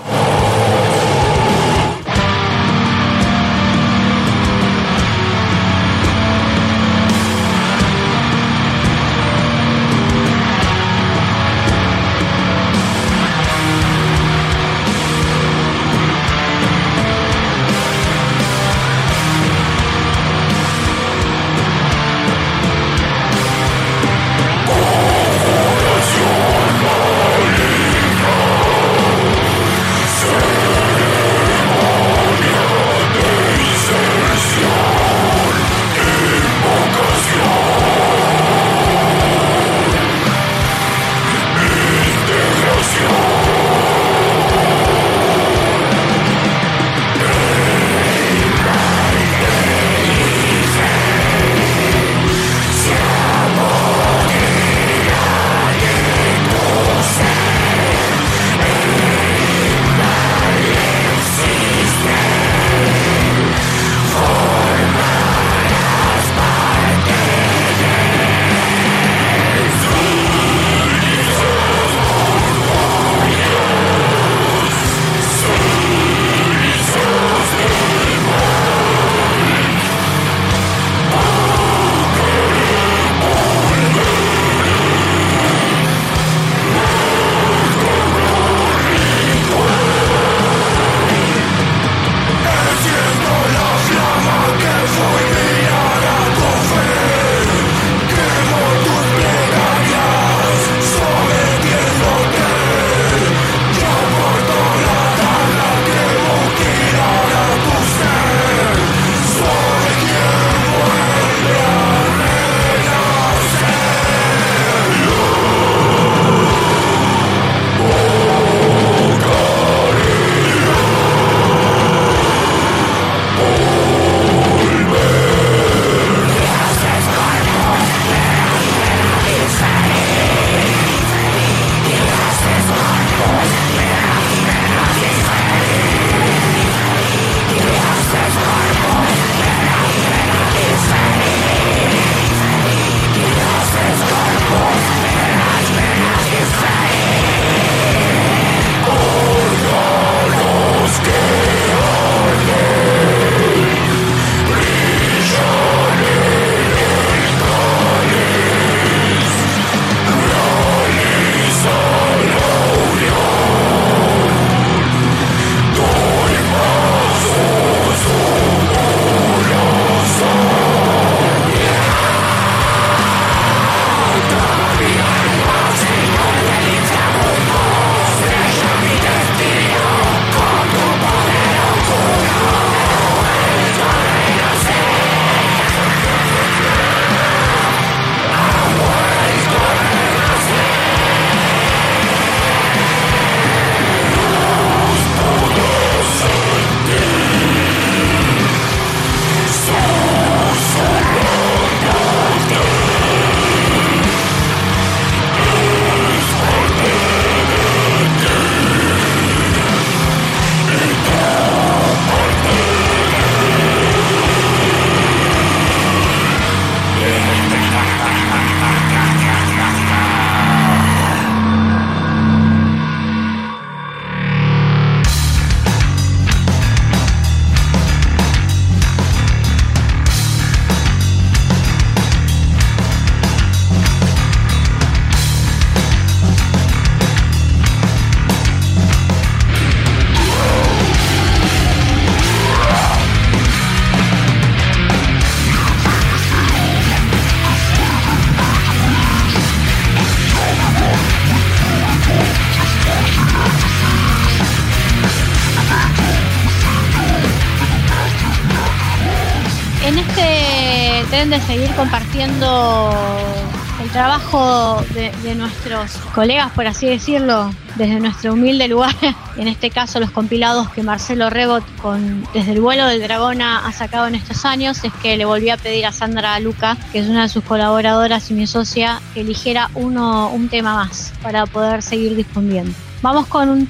Speaker 6: Sure.
Speaker 9: en este tren de seguir compartiendo el trabajo de nuestros colegas, por así decirlo, desde nuestro humilde lugar, en este caso los compilados que Marcelo Rebot desde el vuelo del dragón ha sacado en estos años, es que le volví a pedir a Sandra Luca, que es una de sus colaboradoras y mi socia, que eligiera un tema más para poder seguir difundiendo. Vamos con un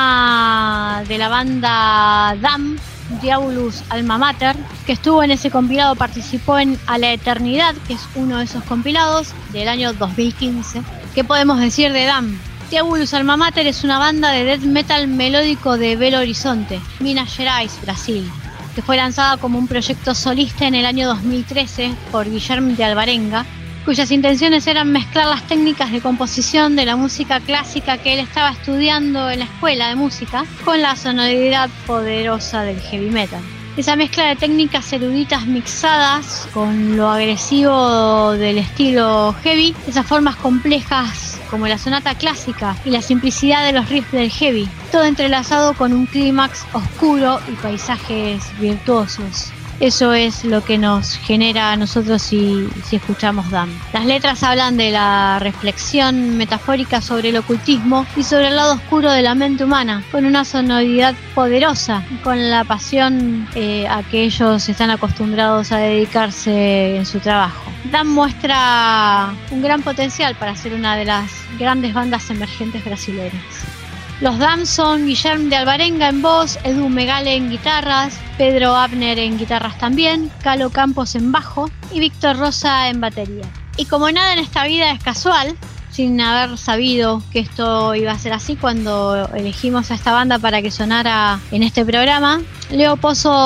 Speaker 9: tema de la banda Damn, Diabolus Alma Mater, que estuvo en ese compilado, participó en A la Eternidad, que es uno de esos compilados del año 2015. ¿Qué podemos decir de Damn? Diabolus Alma Mater es una banda de death metal melódico de Belo Horizonte, Minas Gerais, Brasil, que fue lanzada como un proyecto solista en el año 2013 por Guilherme de Alvarenga, cuyas intenciones eran mezclar las técnicas de composición de la música clásica que él estaba estudiando en la escuela de música con la sonoridad poderosa del heavy metal. Esa mezcla de técnicas eruditas mixadas con lo agresivo del estilo heavy, esas formas complejas como la sonata clásica y la simplicidad de los riffs del heavy, todo entrelazado con un clímax oscuro y paisajes virtuosos. Eso es lo que nos genera a nosotros si escuchamos Damn. Las letras hablan de la reflexión metafórica sobre el ocultismo y sobre el lado oscuro de la mente humana, con una sonoridad poderosa, con la pasión a que ellos están acostumbrados a dedicarse en su trabajo. Damn muestra un gran potencial para ser una de las grandes bandas emergentes brasileñas. Los Damn son Guilherme de Alvarenga en voz, Edu Megale en guitarras, Pedro Abner en guitarras también, Calo Campos en bajo y Víctor Rosa en batería. Y como nada en esta vida es casual, sin haber sabido que esto iba a ser así cuando elegimos a esta banda para que sonara en este programa, Leo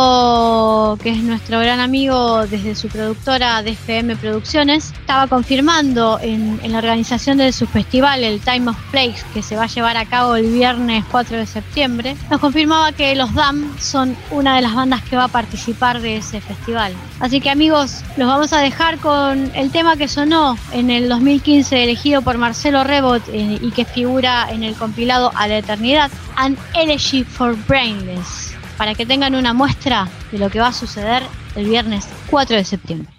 Speaker 9: Pozo, que es nuestro gran amigo desde su productora DFM Producciones, estaba confirmando en la organización de su festival, el Time of Place, que se va a llevar a cabo el viernes 4 de septiembre, nos confirmaba que los Damn son una de las bandas que va a participar de ese festival. Así que amigos, los vamos a dejar con el tema que sonó en el 2015, elegido por Marcelo Rebot y que figura en el compilado A la Eternidad, An Elegy for Brainless, para que tengan una muestra de lo que va a suceder el viernes 4 de septiembre.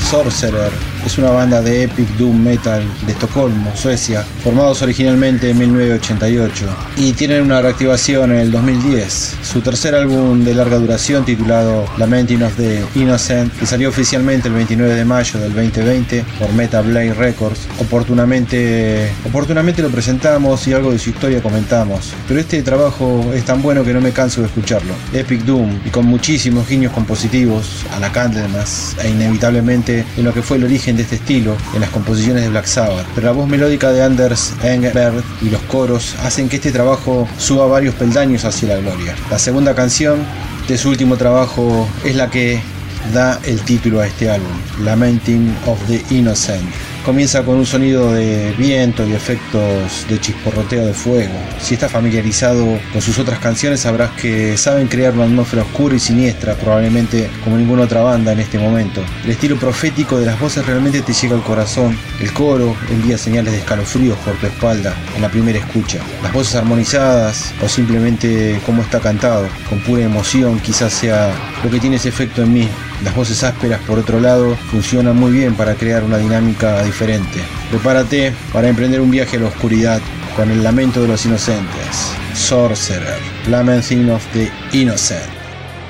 Speaker 4: Sorcerer es una banda de epic doom metal de Estocolmo, Suecia, formados originalmente en 1988 y tienen una reactivación en el 2010. Su tercer álbum de larga duración, titulado Lamenting of the Innocent, que salió oficialmente el 29 de mayo del 2020 por Metal Blade Records. Oportunamente lo presentamos y algo de su historia comentamos, pero este trabajo es tan bueno que no me canso de escucharlo. Epic doom y con muchísimos guiños compositivos a la Candlemas e inevitablemente en lo que fue el origen de este estilo en las composiciones de Black Sabbath, pero la voz melódica de Anders Engberg y los coros hacen que este trabajo suba varios peldaños hacia la gloria. La segunda canción de su último trabajo es la que da el título a este álbum, Lamenting of the Innocent. Comienza con un sonido de viento y efectos de chisporroteo de fuego. Si estás familiarizado con sus otras canciones, sabrás que saben crear una atmósfera oscura y siniestra, probablemente como ninguna otra banda en este momento. El estilo profético de las voces realmente te llega al corazón. El coro envía señales de escalofríos por tu espalda en la primera escucha. Las voces armonizadas o simplemente cómo está cantado, con pura emoción, quizás sea lo que tiene ese efecto en mí. Las voces ásperas, por otro lado, funcionan muy bien para crear una dinámica diferente. Prepárate para emprender un viaje a la oscuridad con el lamento de los inocentes. Sorcerer, Lamenting of the Innocent.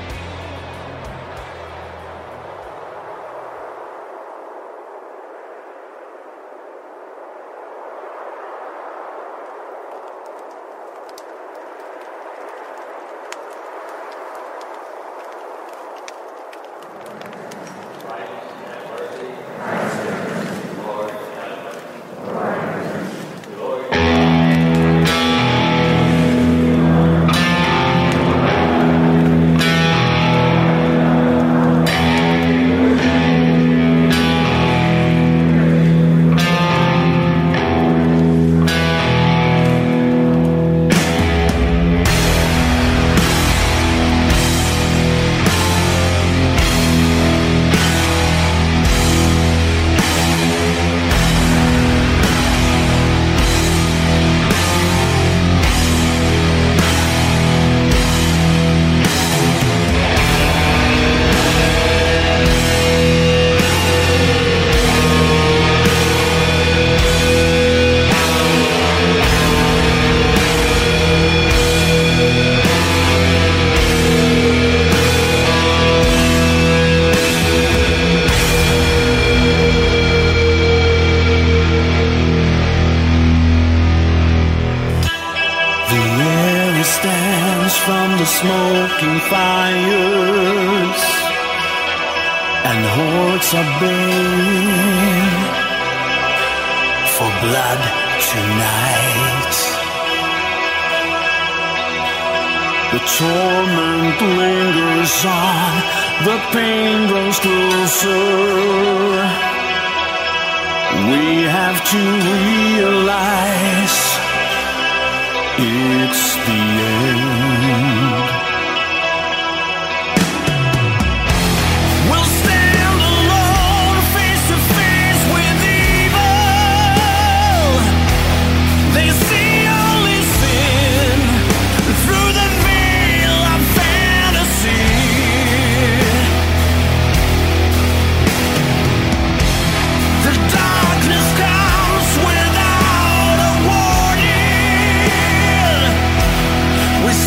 Speaker 6: Smoking fires and hordes are baying for blood tonight. The torment lingers on, the pain grows closer. We have to realize it's the end. We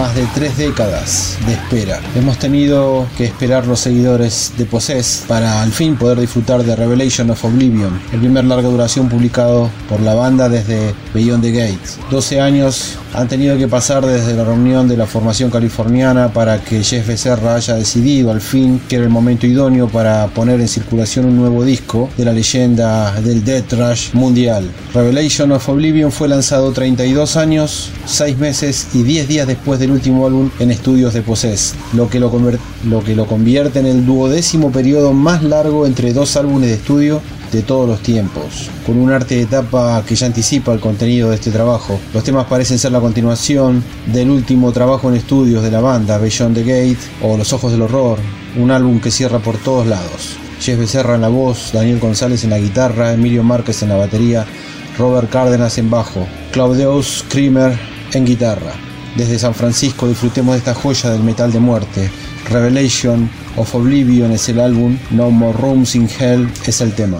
Speaker 4: más de 3 décadas de espera. Hemos tenido que esperar los seguidores de Possessed para al fin poder disfrutar de Revelation of Oblivion, el primer larga duración publicado por la banda desde Beyond the Gates. 12 años han tenido que pasar desde la reunión de la formación californiana para que Jeff Becerra haya decidido al fin que era el momento idóneo para poner en circulación un nuevo disco de la leyenda del Death Thrash mundial. Revelation of Oblivion fue lanzado 32 años, 6 meses y 10 días después del último álbum en estudios de Possessed, lo que lo convierte en el 12º periodo más largo entre 2 álbumes de estudio de todos los tiempos, con un arte de tapa que ya anticipa el contenido de este trabajo. Los temas parecen ser la continuación del último trabajo en estudios de la banda, Beyond the Gate o Los Ojos del Horror, un álbum que cierra por todos lados. Jeff Becerra en la voz, Daniel González en la guitarra, Emilio Márquez en la batería, Robert Cárdenas en bajo, Claudeus Kramer en guitarra. Desde San Francisco disfrutemos de esta joya del metal de muerte. Revelation of Oblivion es el álbum, No More Rooms in Hell es el tema.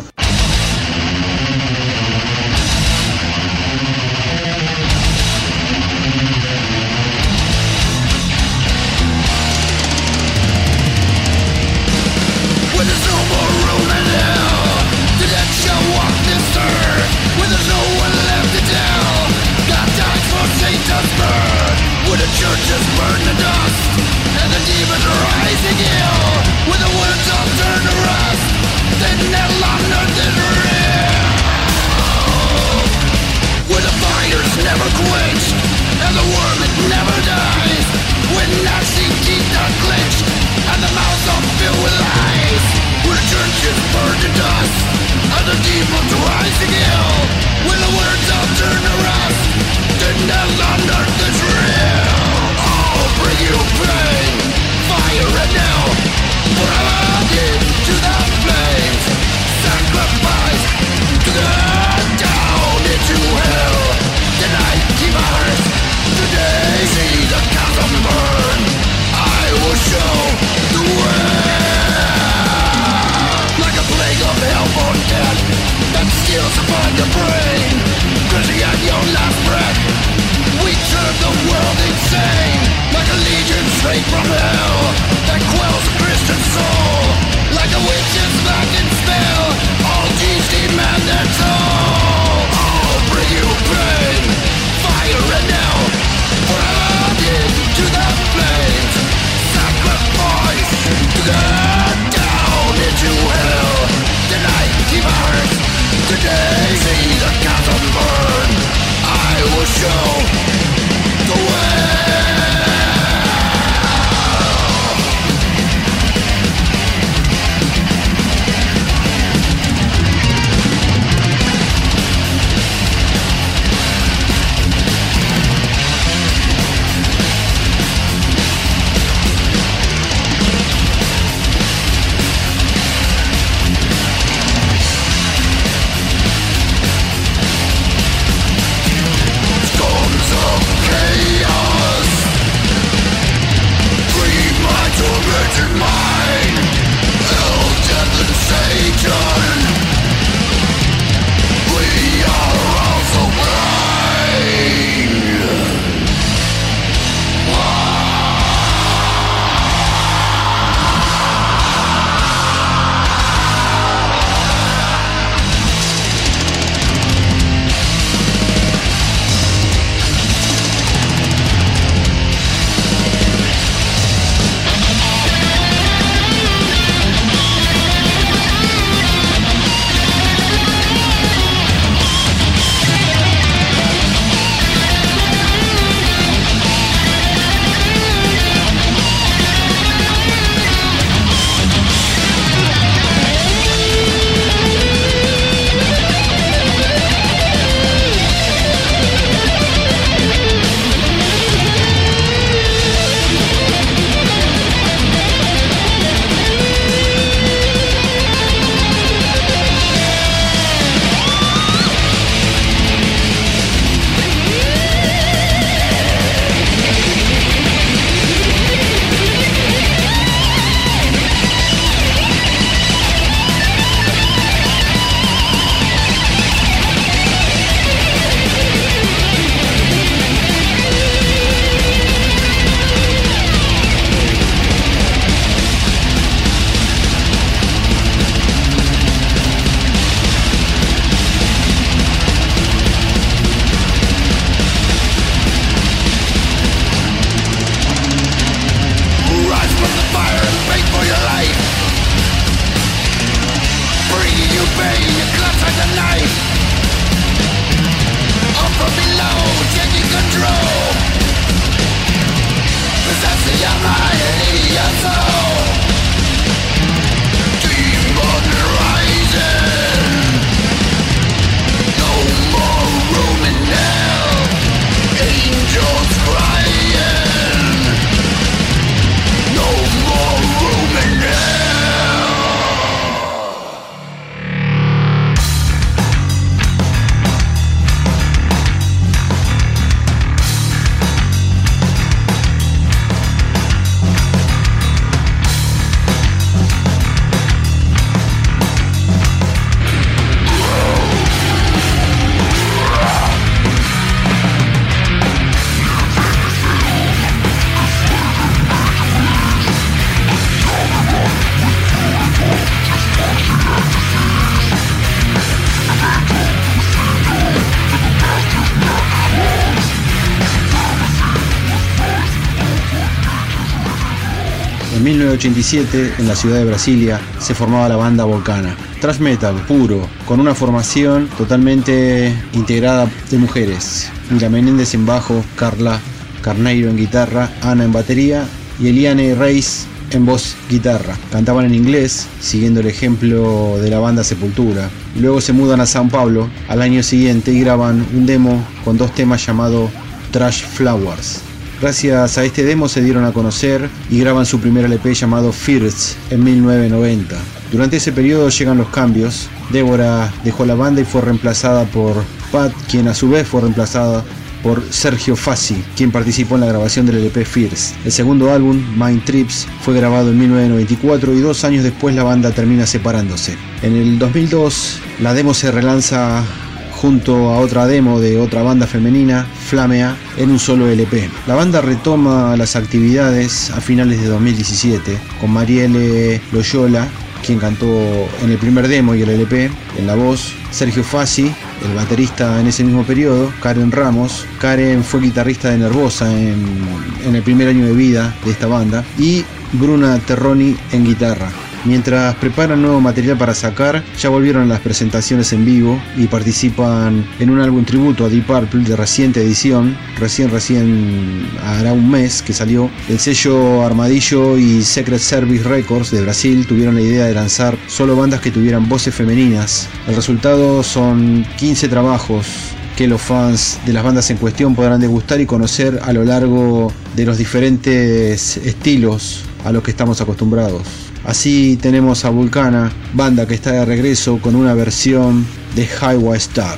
Speaker 6: Show the way.
Speaker 4: En 1987, en la ciudad de Brasilia, se formaba la banda Volcana. Thrash metal puro, con una formación totalmente integrada de mujeres. Mira Menéndez en bajo, Carla Carneiro en guitarra, Ana en batería y Eliane Reis en voz guitarra. Cantaban en inglés, siguiendo el ejemplo de la banda Sepultura. Luego se mudan a São Paulo al año siguiente y graban un demo con 2 temas llamado Trash Flowers. Gracias a este demo se dieron a conocer y graban su primer LP llamado First en 1990. Durante ese periodo llegan los cambios. Débora dejó la banda y fue reemplazada por Pat, quien a su vez fue reemplazada por Sergio Fassi, quien participó en la grabación del LP First. El segundo álbum, Mind Trips, fue grabado en 1994 y 2 años después la banda termina separándose. En el 2002 la demo se relanza junto a otra demo de otra banda femenina, Flamea, en un solo LP. La banda retoma las actividades a finales de 2017 con Marielle Loyola, quien cantó en el primer demo y el LP, en la voz, Sergio Fassi, el baterista en ese mismo periodo, Karen Ramos. Karen fue guitarrista de Nervosa en el primer año de vida de esta banda, y Bruna Terroni en guitarra. Mientras preparan nuevo material para sacar, ya volvieron a las presentaciones en vivo y participan en un álbum tributo a Deep Purple de reciente edición, recién hará un mes que salió. El sello Armadillo y Secret Service Records de Brasil tuvieron la idea de lanzar solo bandas que tuvieran voces femeninas. El resultado son 15 trabajos que los fans de las bandas en cuestión podrán degustar y conocer a lo largo de los diferentes estilos a los que estamos acostumbrados. Así tenemos a Volcana, banda que está de regreso con una versión de Highway Star.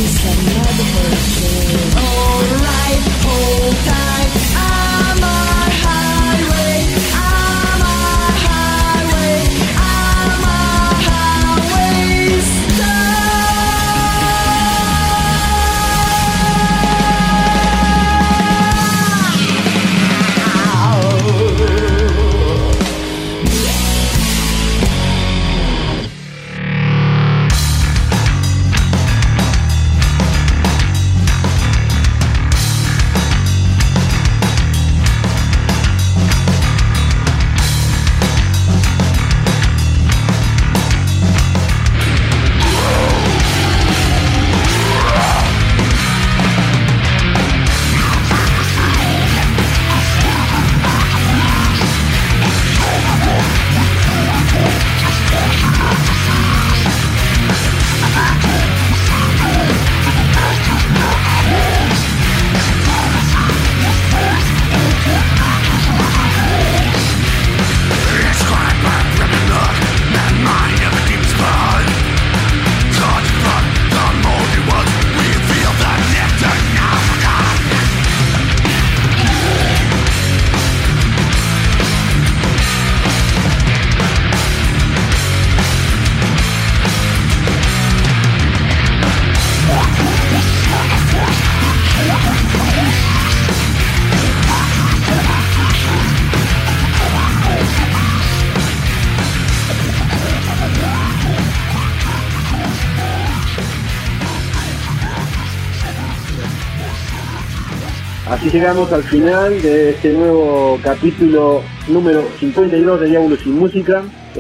Speaker 2: Así llegamos al final de este nuevo capítulo número 52 de Diablo sin Música.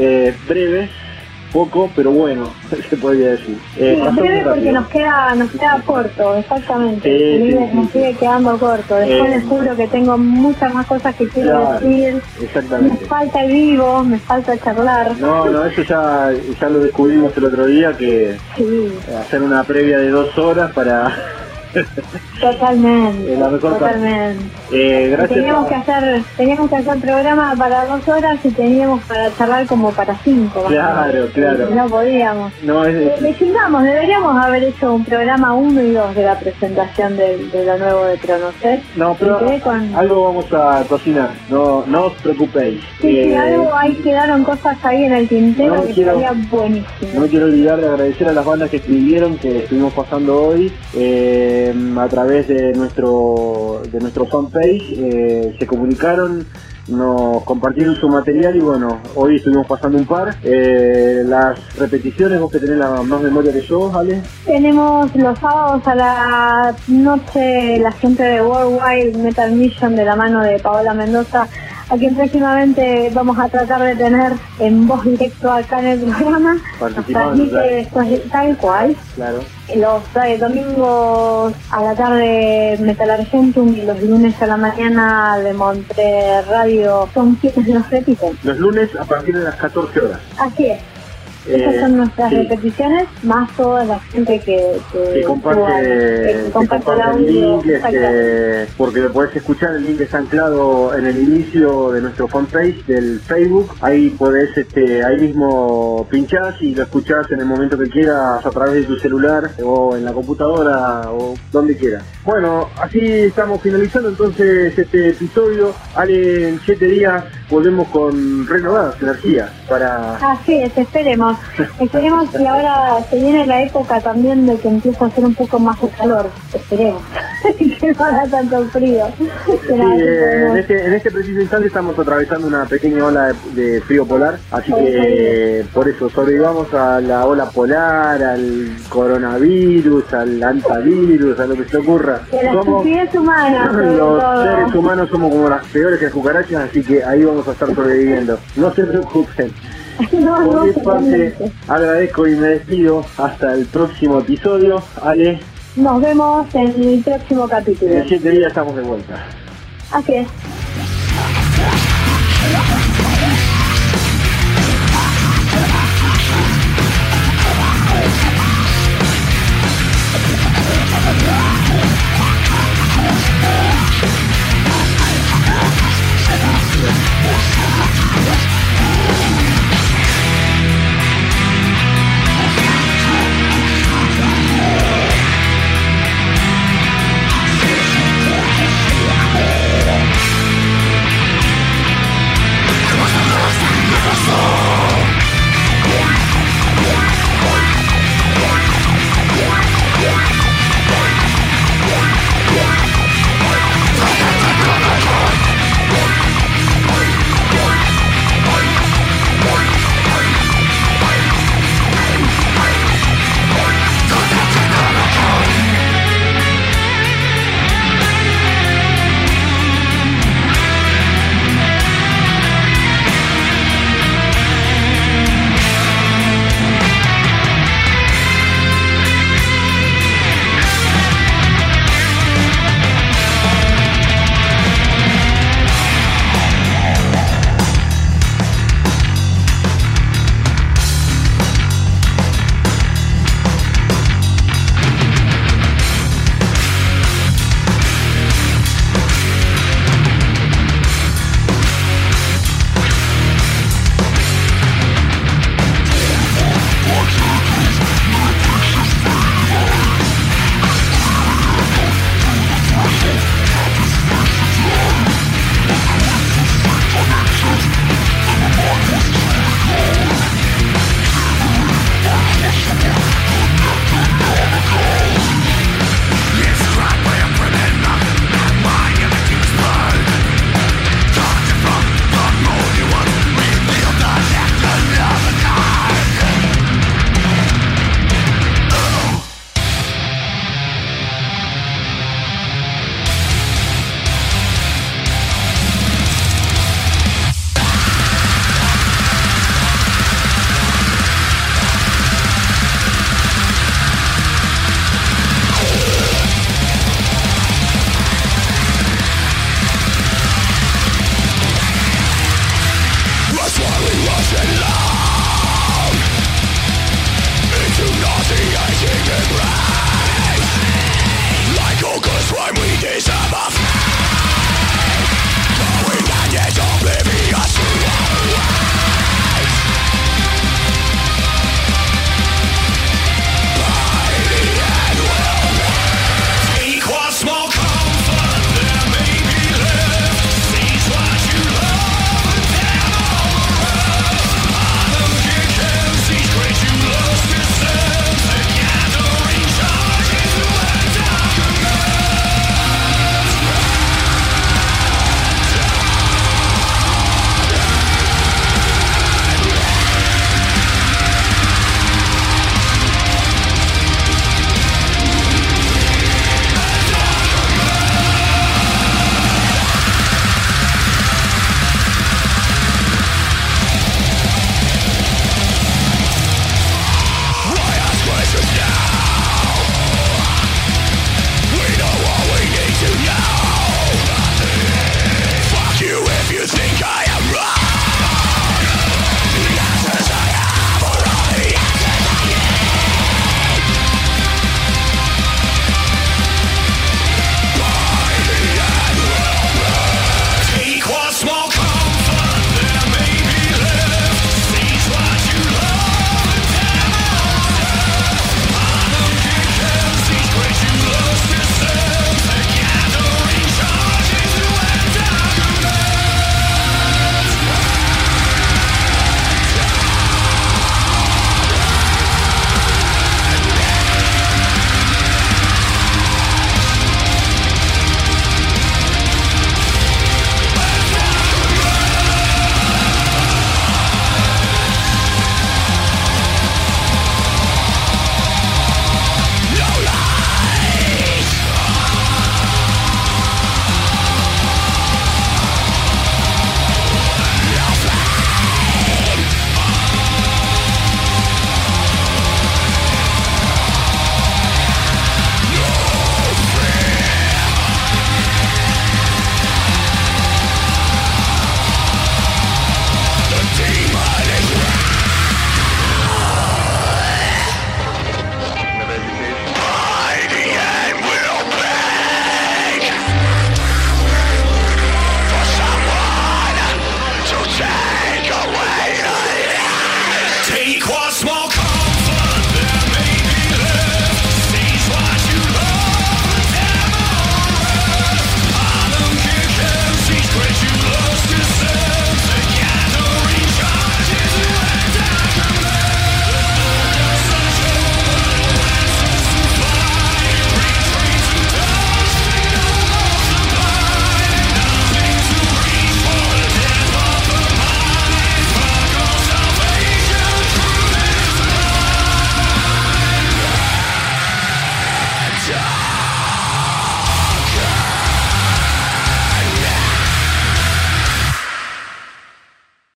Speaker 2: Breve, poco, pero bueno, se podría decir.
Speaker 3: Breve porque nos queda corto, exactamente. Nos sigue quedando corto. Después les juro que tengo muchas más cosas que quiero decir.
Speaker 2: Exactamente.
Speaker 3: Me falta el vivo, me falta charlar.
Speaker 2: No, eso ya lo descubrimos el otro día, que hacer una previa de 2 horas para...
Speaker 3: Totalmente.
Speaker 2: Gracias.
Speaker 3: Teníamos que hacer programa para 2 horas y teníamos para charlar como para 5.
Speaker 2: Claro.
Speaker 3: No podíamos.
Speaker 2: Decidamos,
Speaker 3: deberíamos haber hecho un programa 1 y 2 de la presentación de lo nuevo de Cronos, ¿eh?
Speaker 2: No, pero algo vamos a cocinar, no os preocupéis.
Speaker 3: Sí, algo ahí quedaron cosas ahí en el tintero que sería buenísimo.
Speaker 2: No me quiero olvidar de agradecer a las bandas que escribieron, que estuvimos pasando hoy. A través de nuestro fanpage se comunicaron, nos compartieron su material y bueno, hoy estuvimos pasando un par. Las repeticiones, vos que tenés la más memoria que yo, Ale.
Speaker 3: Tenemos los sábados a la noche la gente de Worldwide Metal Mission de la mano de Paola Mendoza, a quien próximamente vamos a tratar de tener en voz directo acá en el programa. Transmite tal cual.
Speaker 2: Claro.
Speaker 3: Los domingos a la tarde Metal Argentum y los lunes a la mañana de Montre Radio son quienes nos repiten.
Speaker 2: Los lunes a partir de las 14 horas.
Speaker 3: Así es. Esas son nuestras repeticiones, más toda la gente que comparte el audio.
Speaker 2: El link, porque lo podés escuchar, el link está anclado en el inicio de nuestro fanpage del Facebook. Ahí podés, ahí mismo pinchás y lo escuchás en el momento que quieras a través de tu celular o en la computadora o donde quieras. Bueno, así estamos finalizando entonces este episodio. Ale, en 7 días volvemos con renovadas energías para...
Speaker 3: Así es, esperemos y ahora se viene la época también de que empieza a hacer un poco más de calor, esperemos que no haga tanto frío.
Speaker 2: En este preciso instante estamos atravesando una pequeña ola de frío polar, así que por eso sobrevivamos a la ola polar, al coronavirus, al antivirus, a lo que se ocurra.
Speaker 3: La estupidez humana,
Speaker 2: los seres humanos somos como las peores que las cucarachas, así que ahí vamos a estar sobreviviendo, no se preocupen. Por mi parte, agradezco y me despido hasta el próximo episodio. Ale,
Speaker 3: nos vemos en el próximo capítulo.
Speaker 2: En 7 días estamos de vuelta.
Speaker 3: Así es.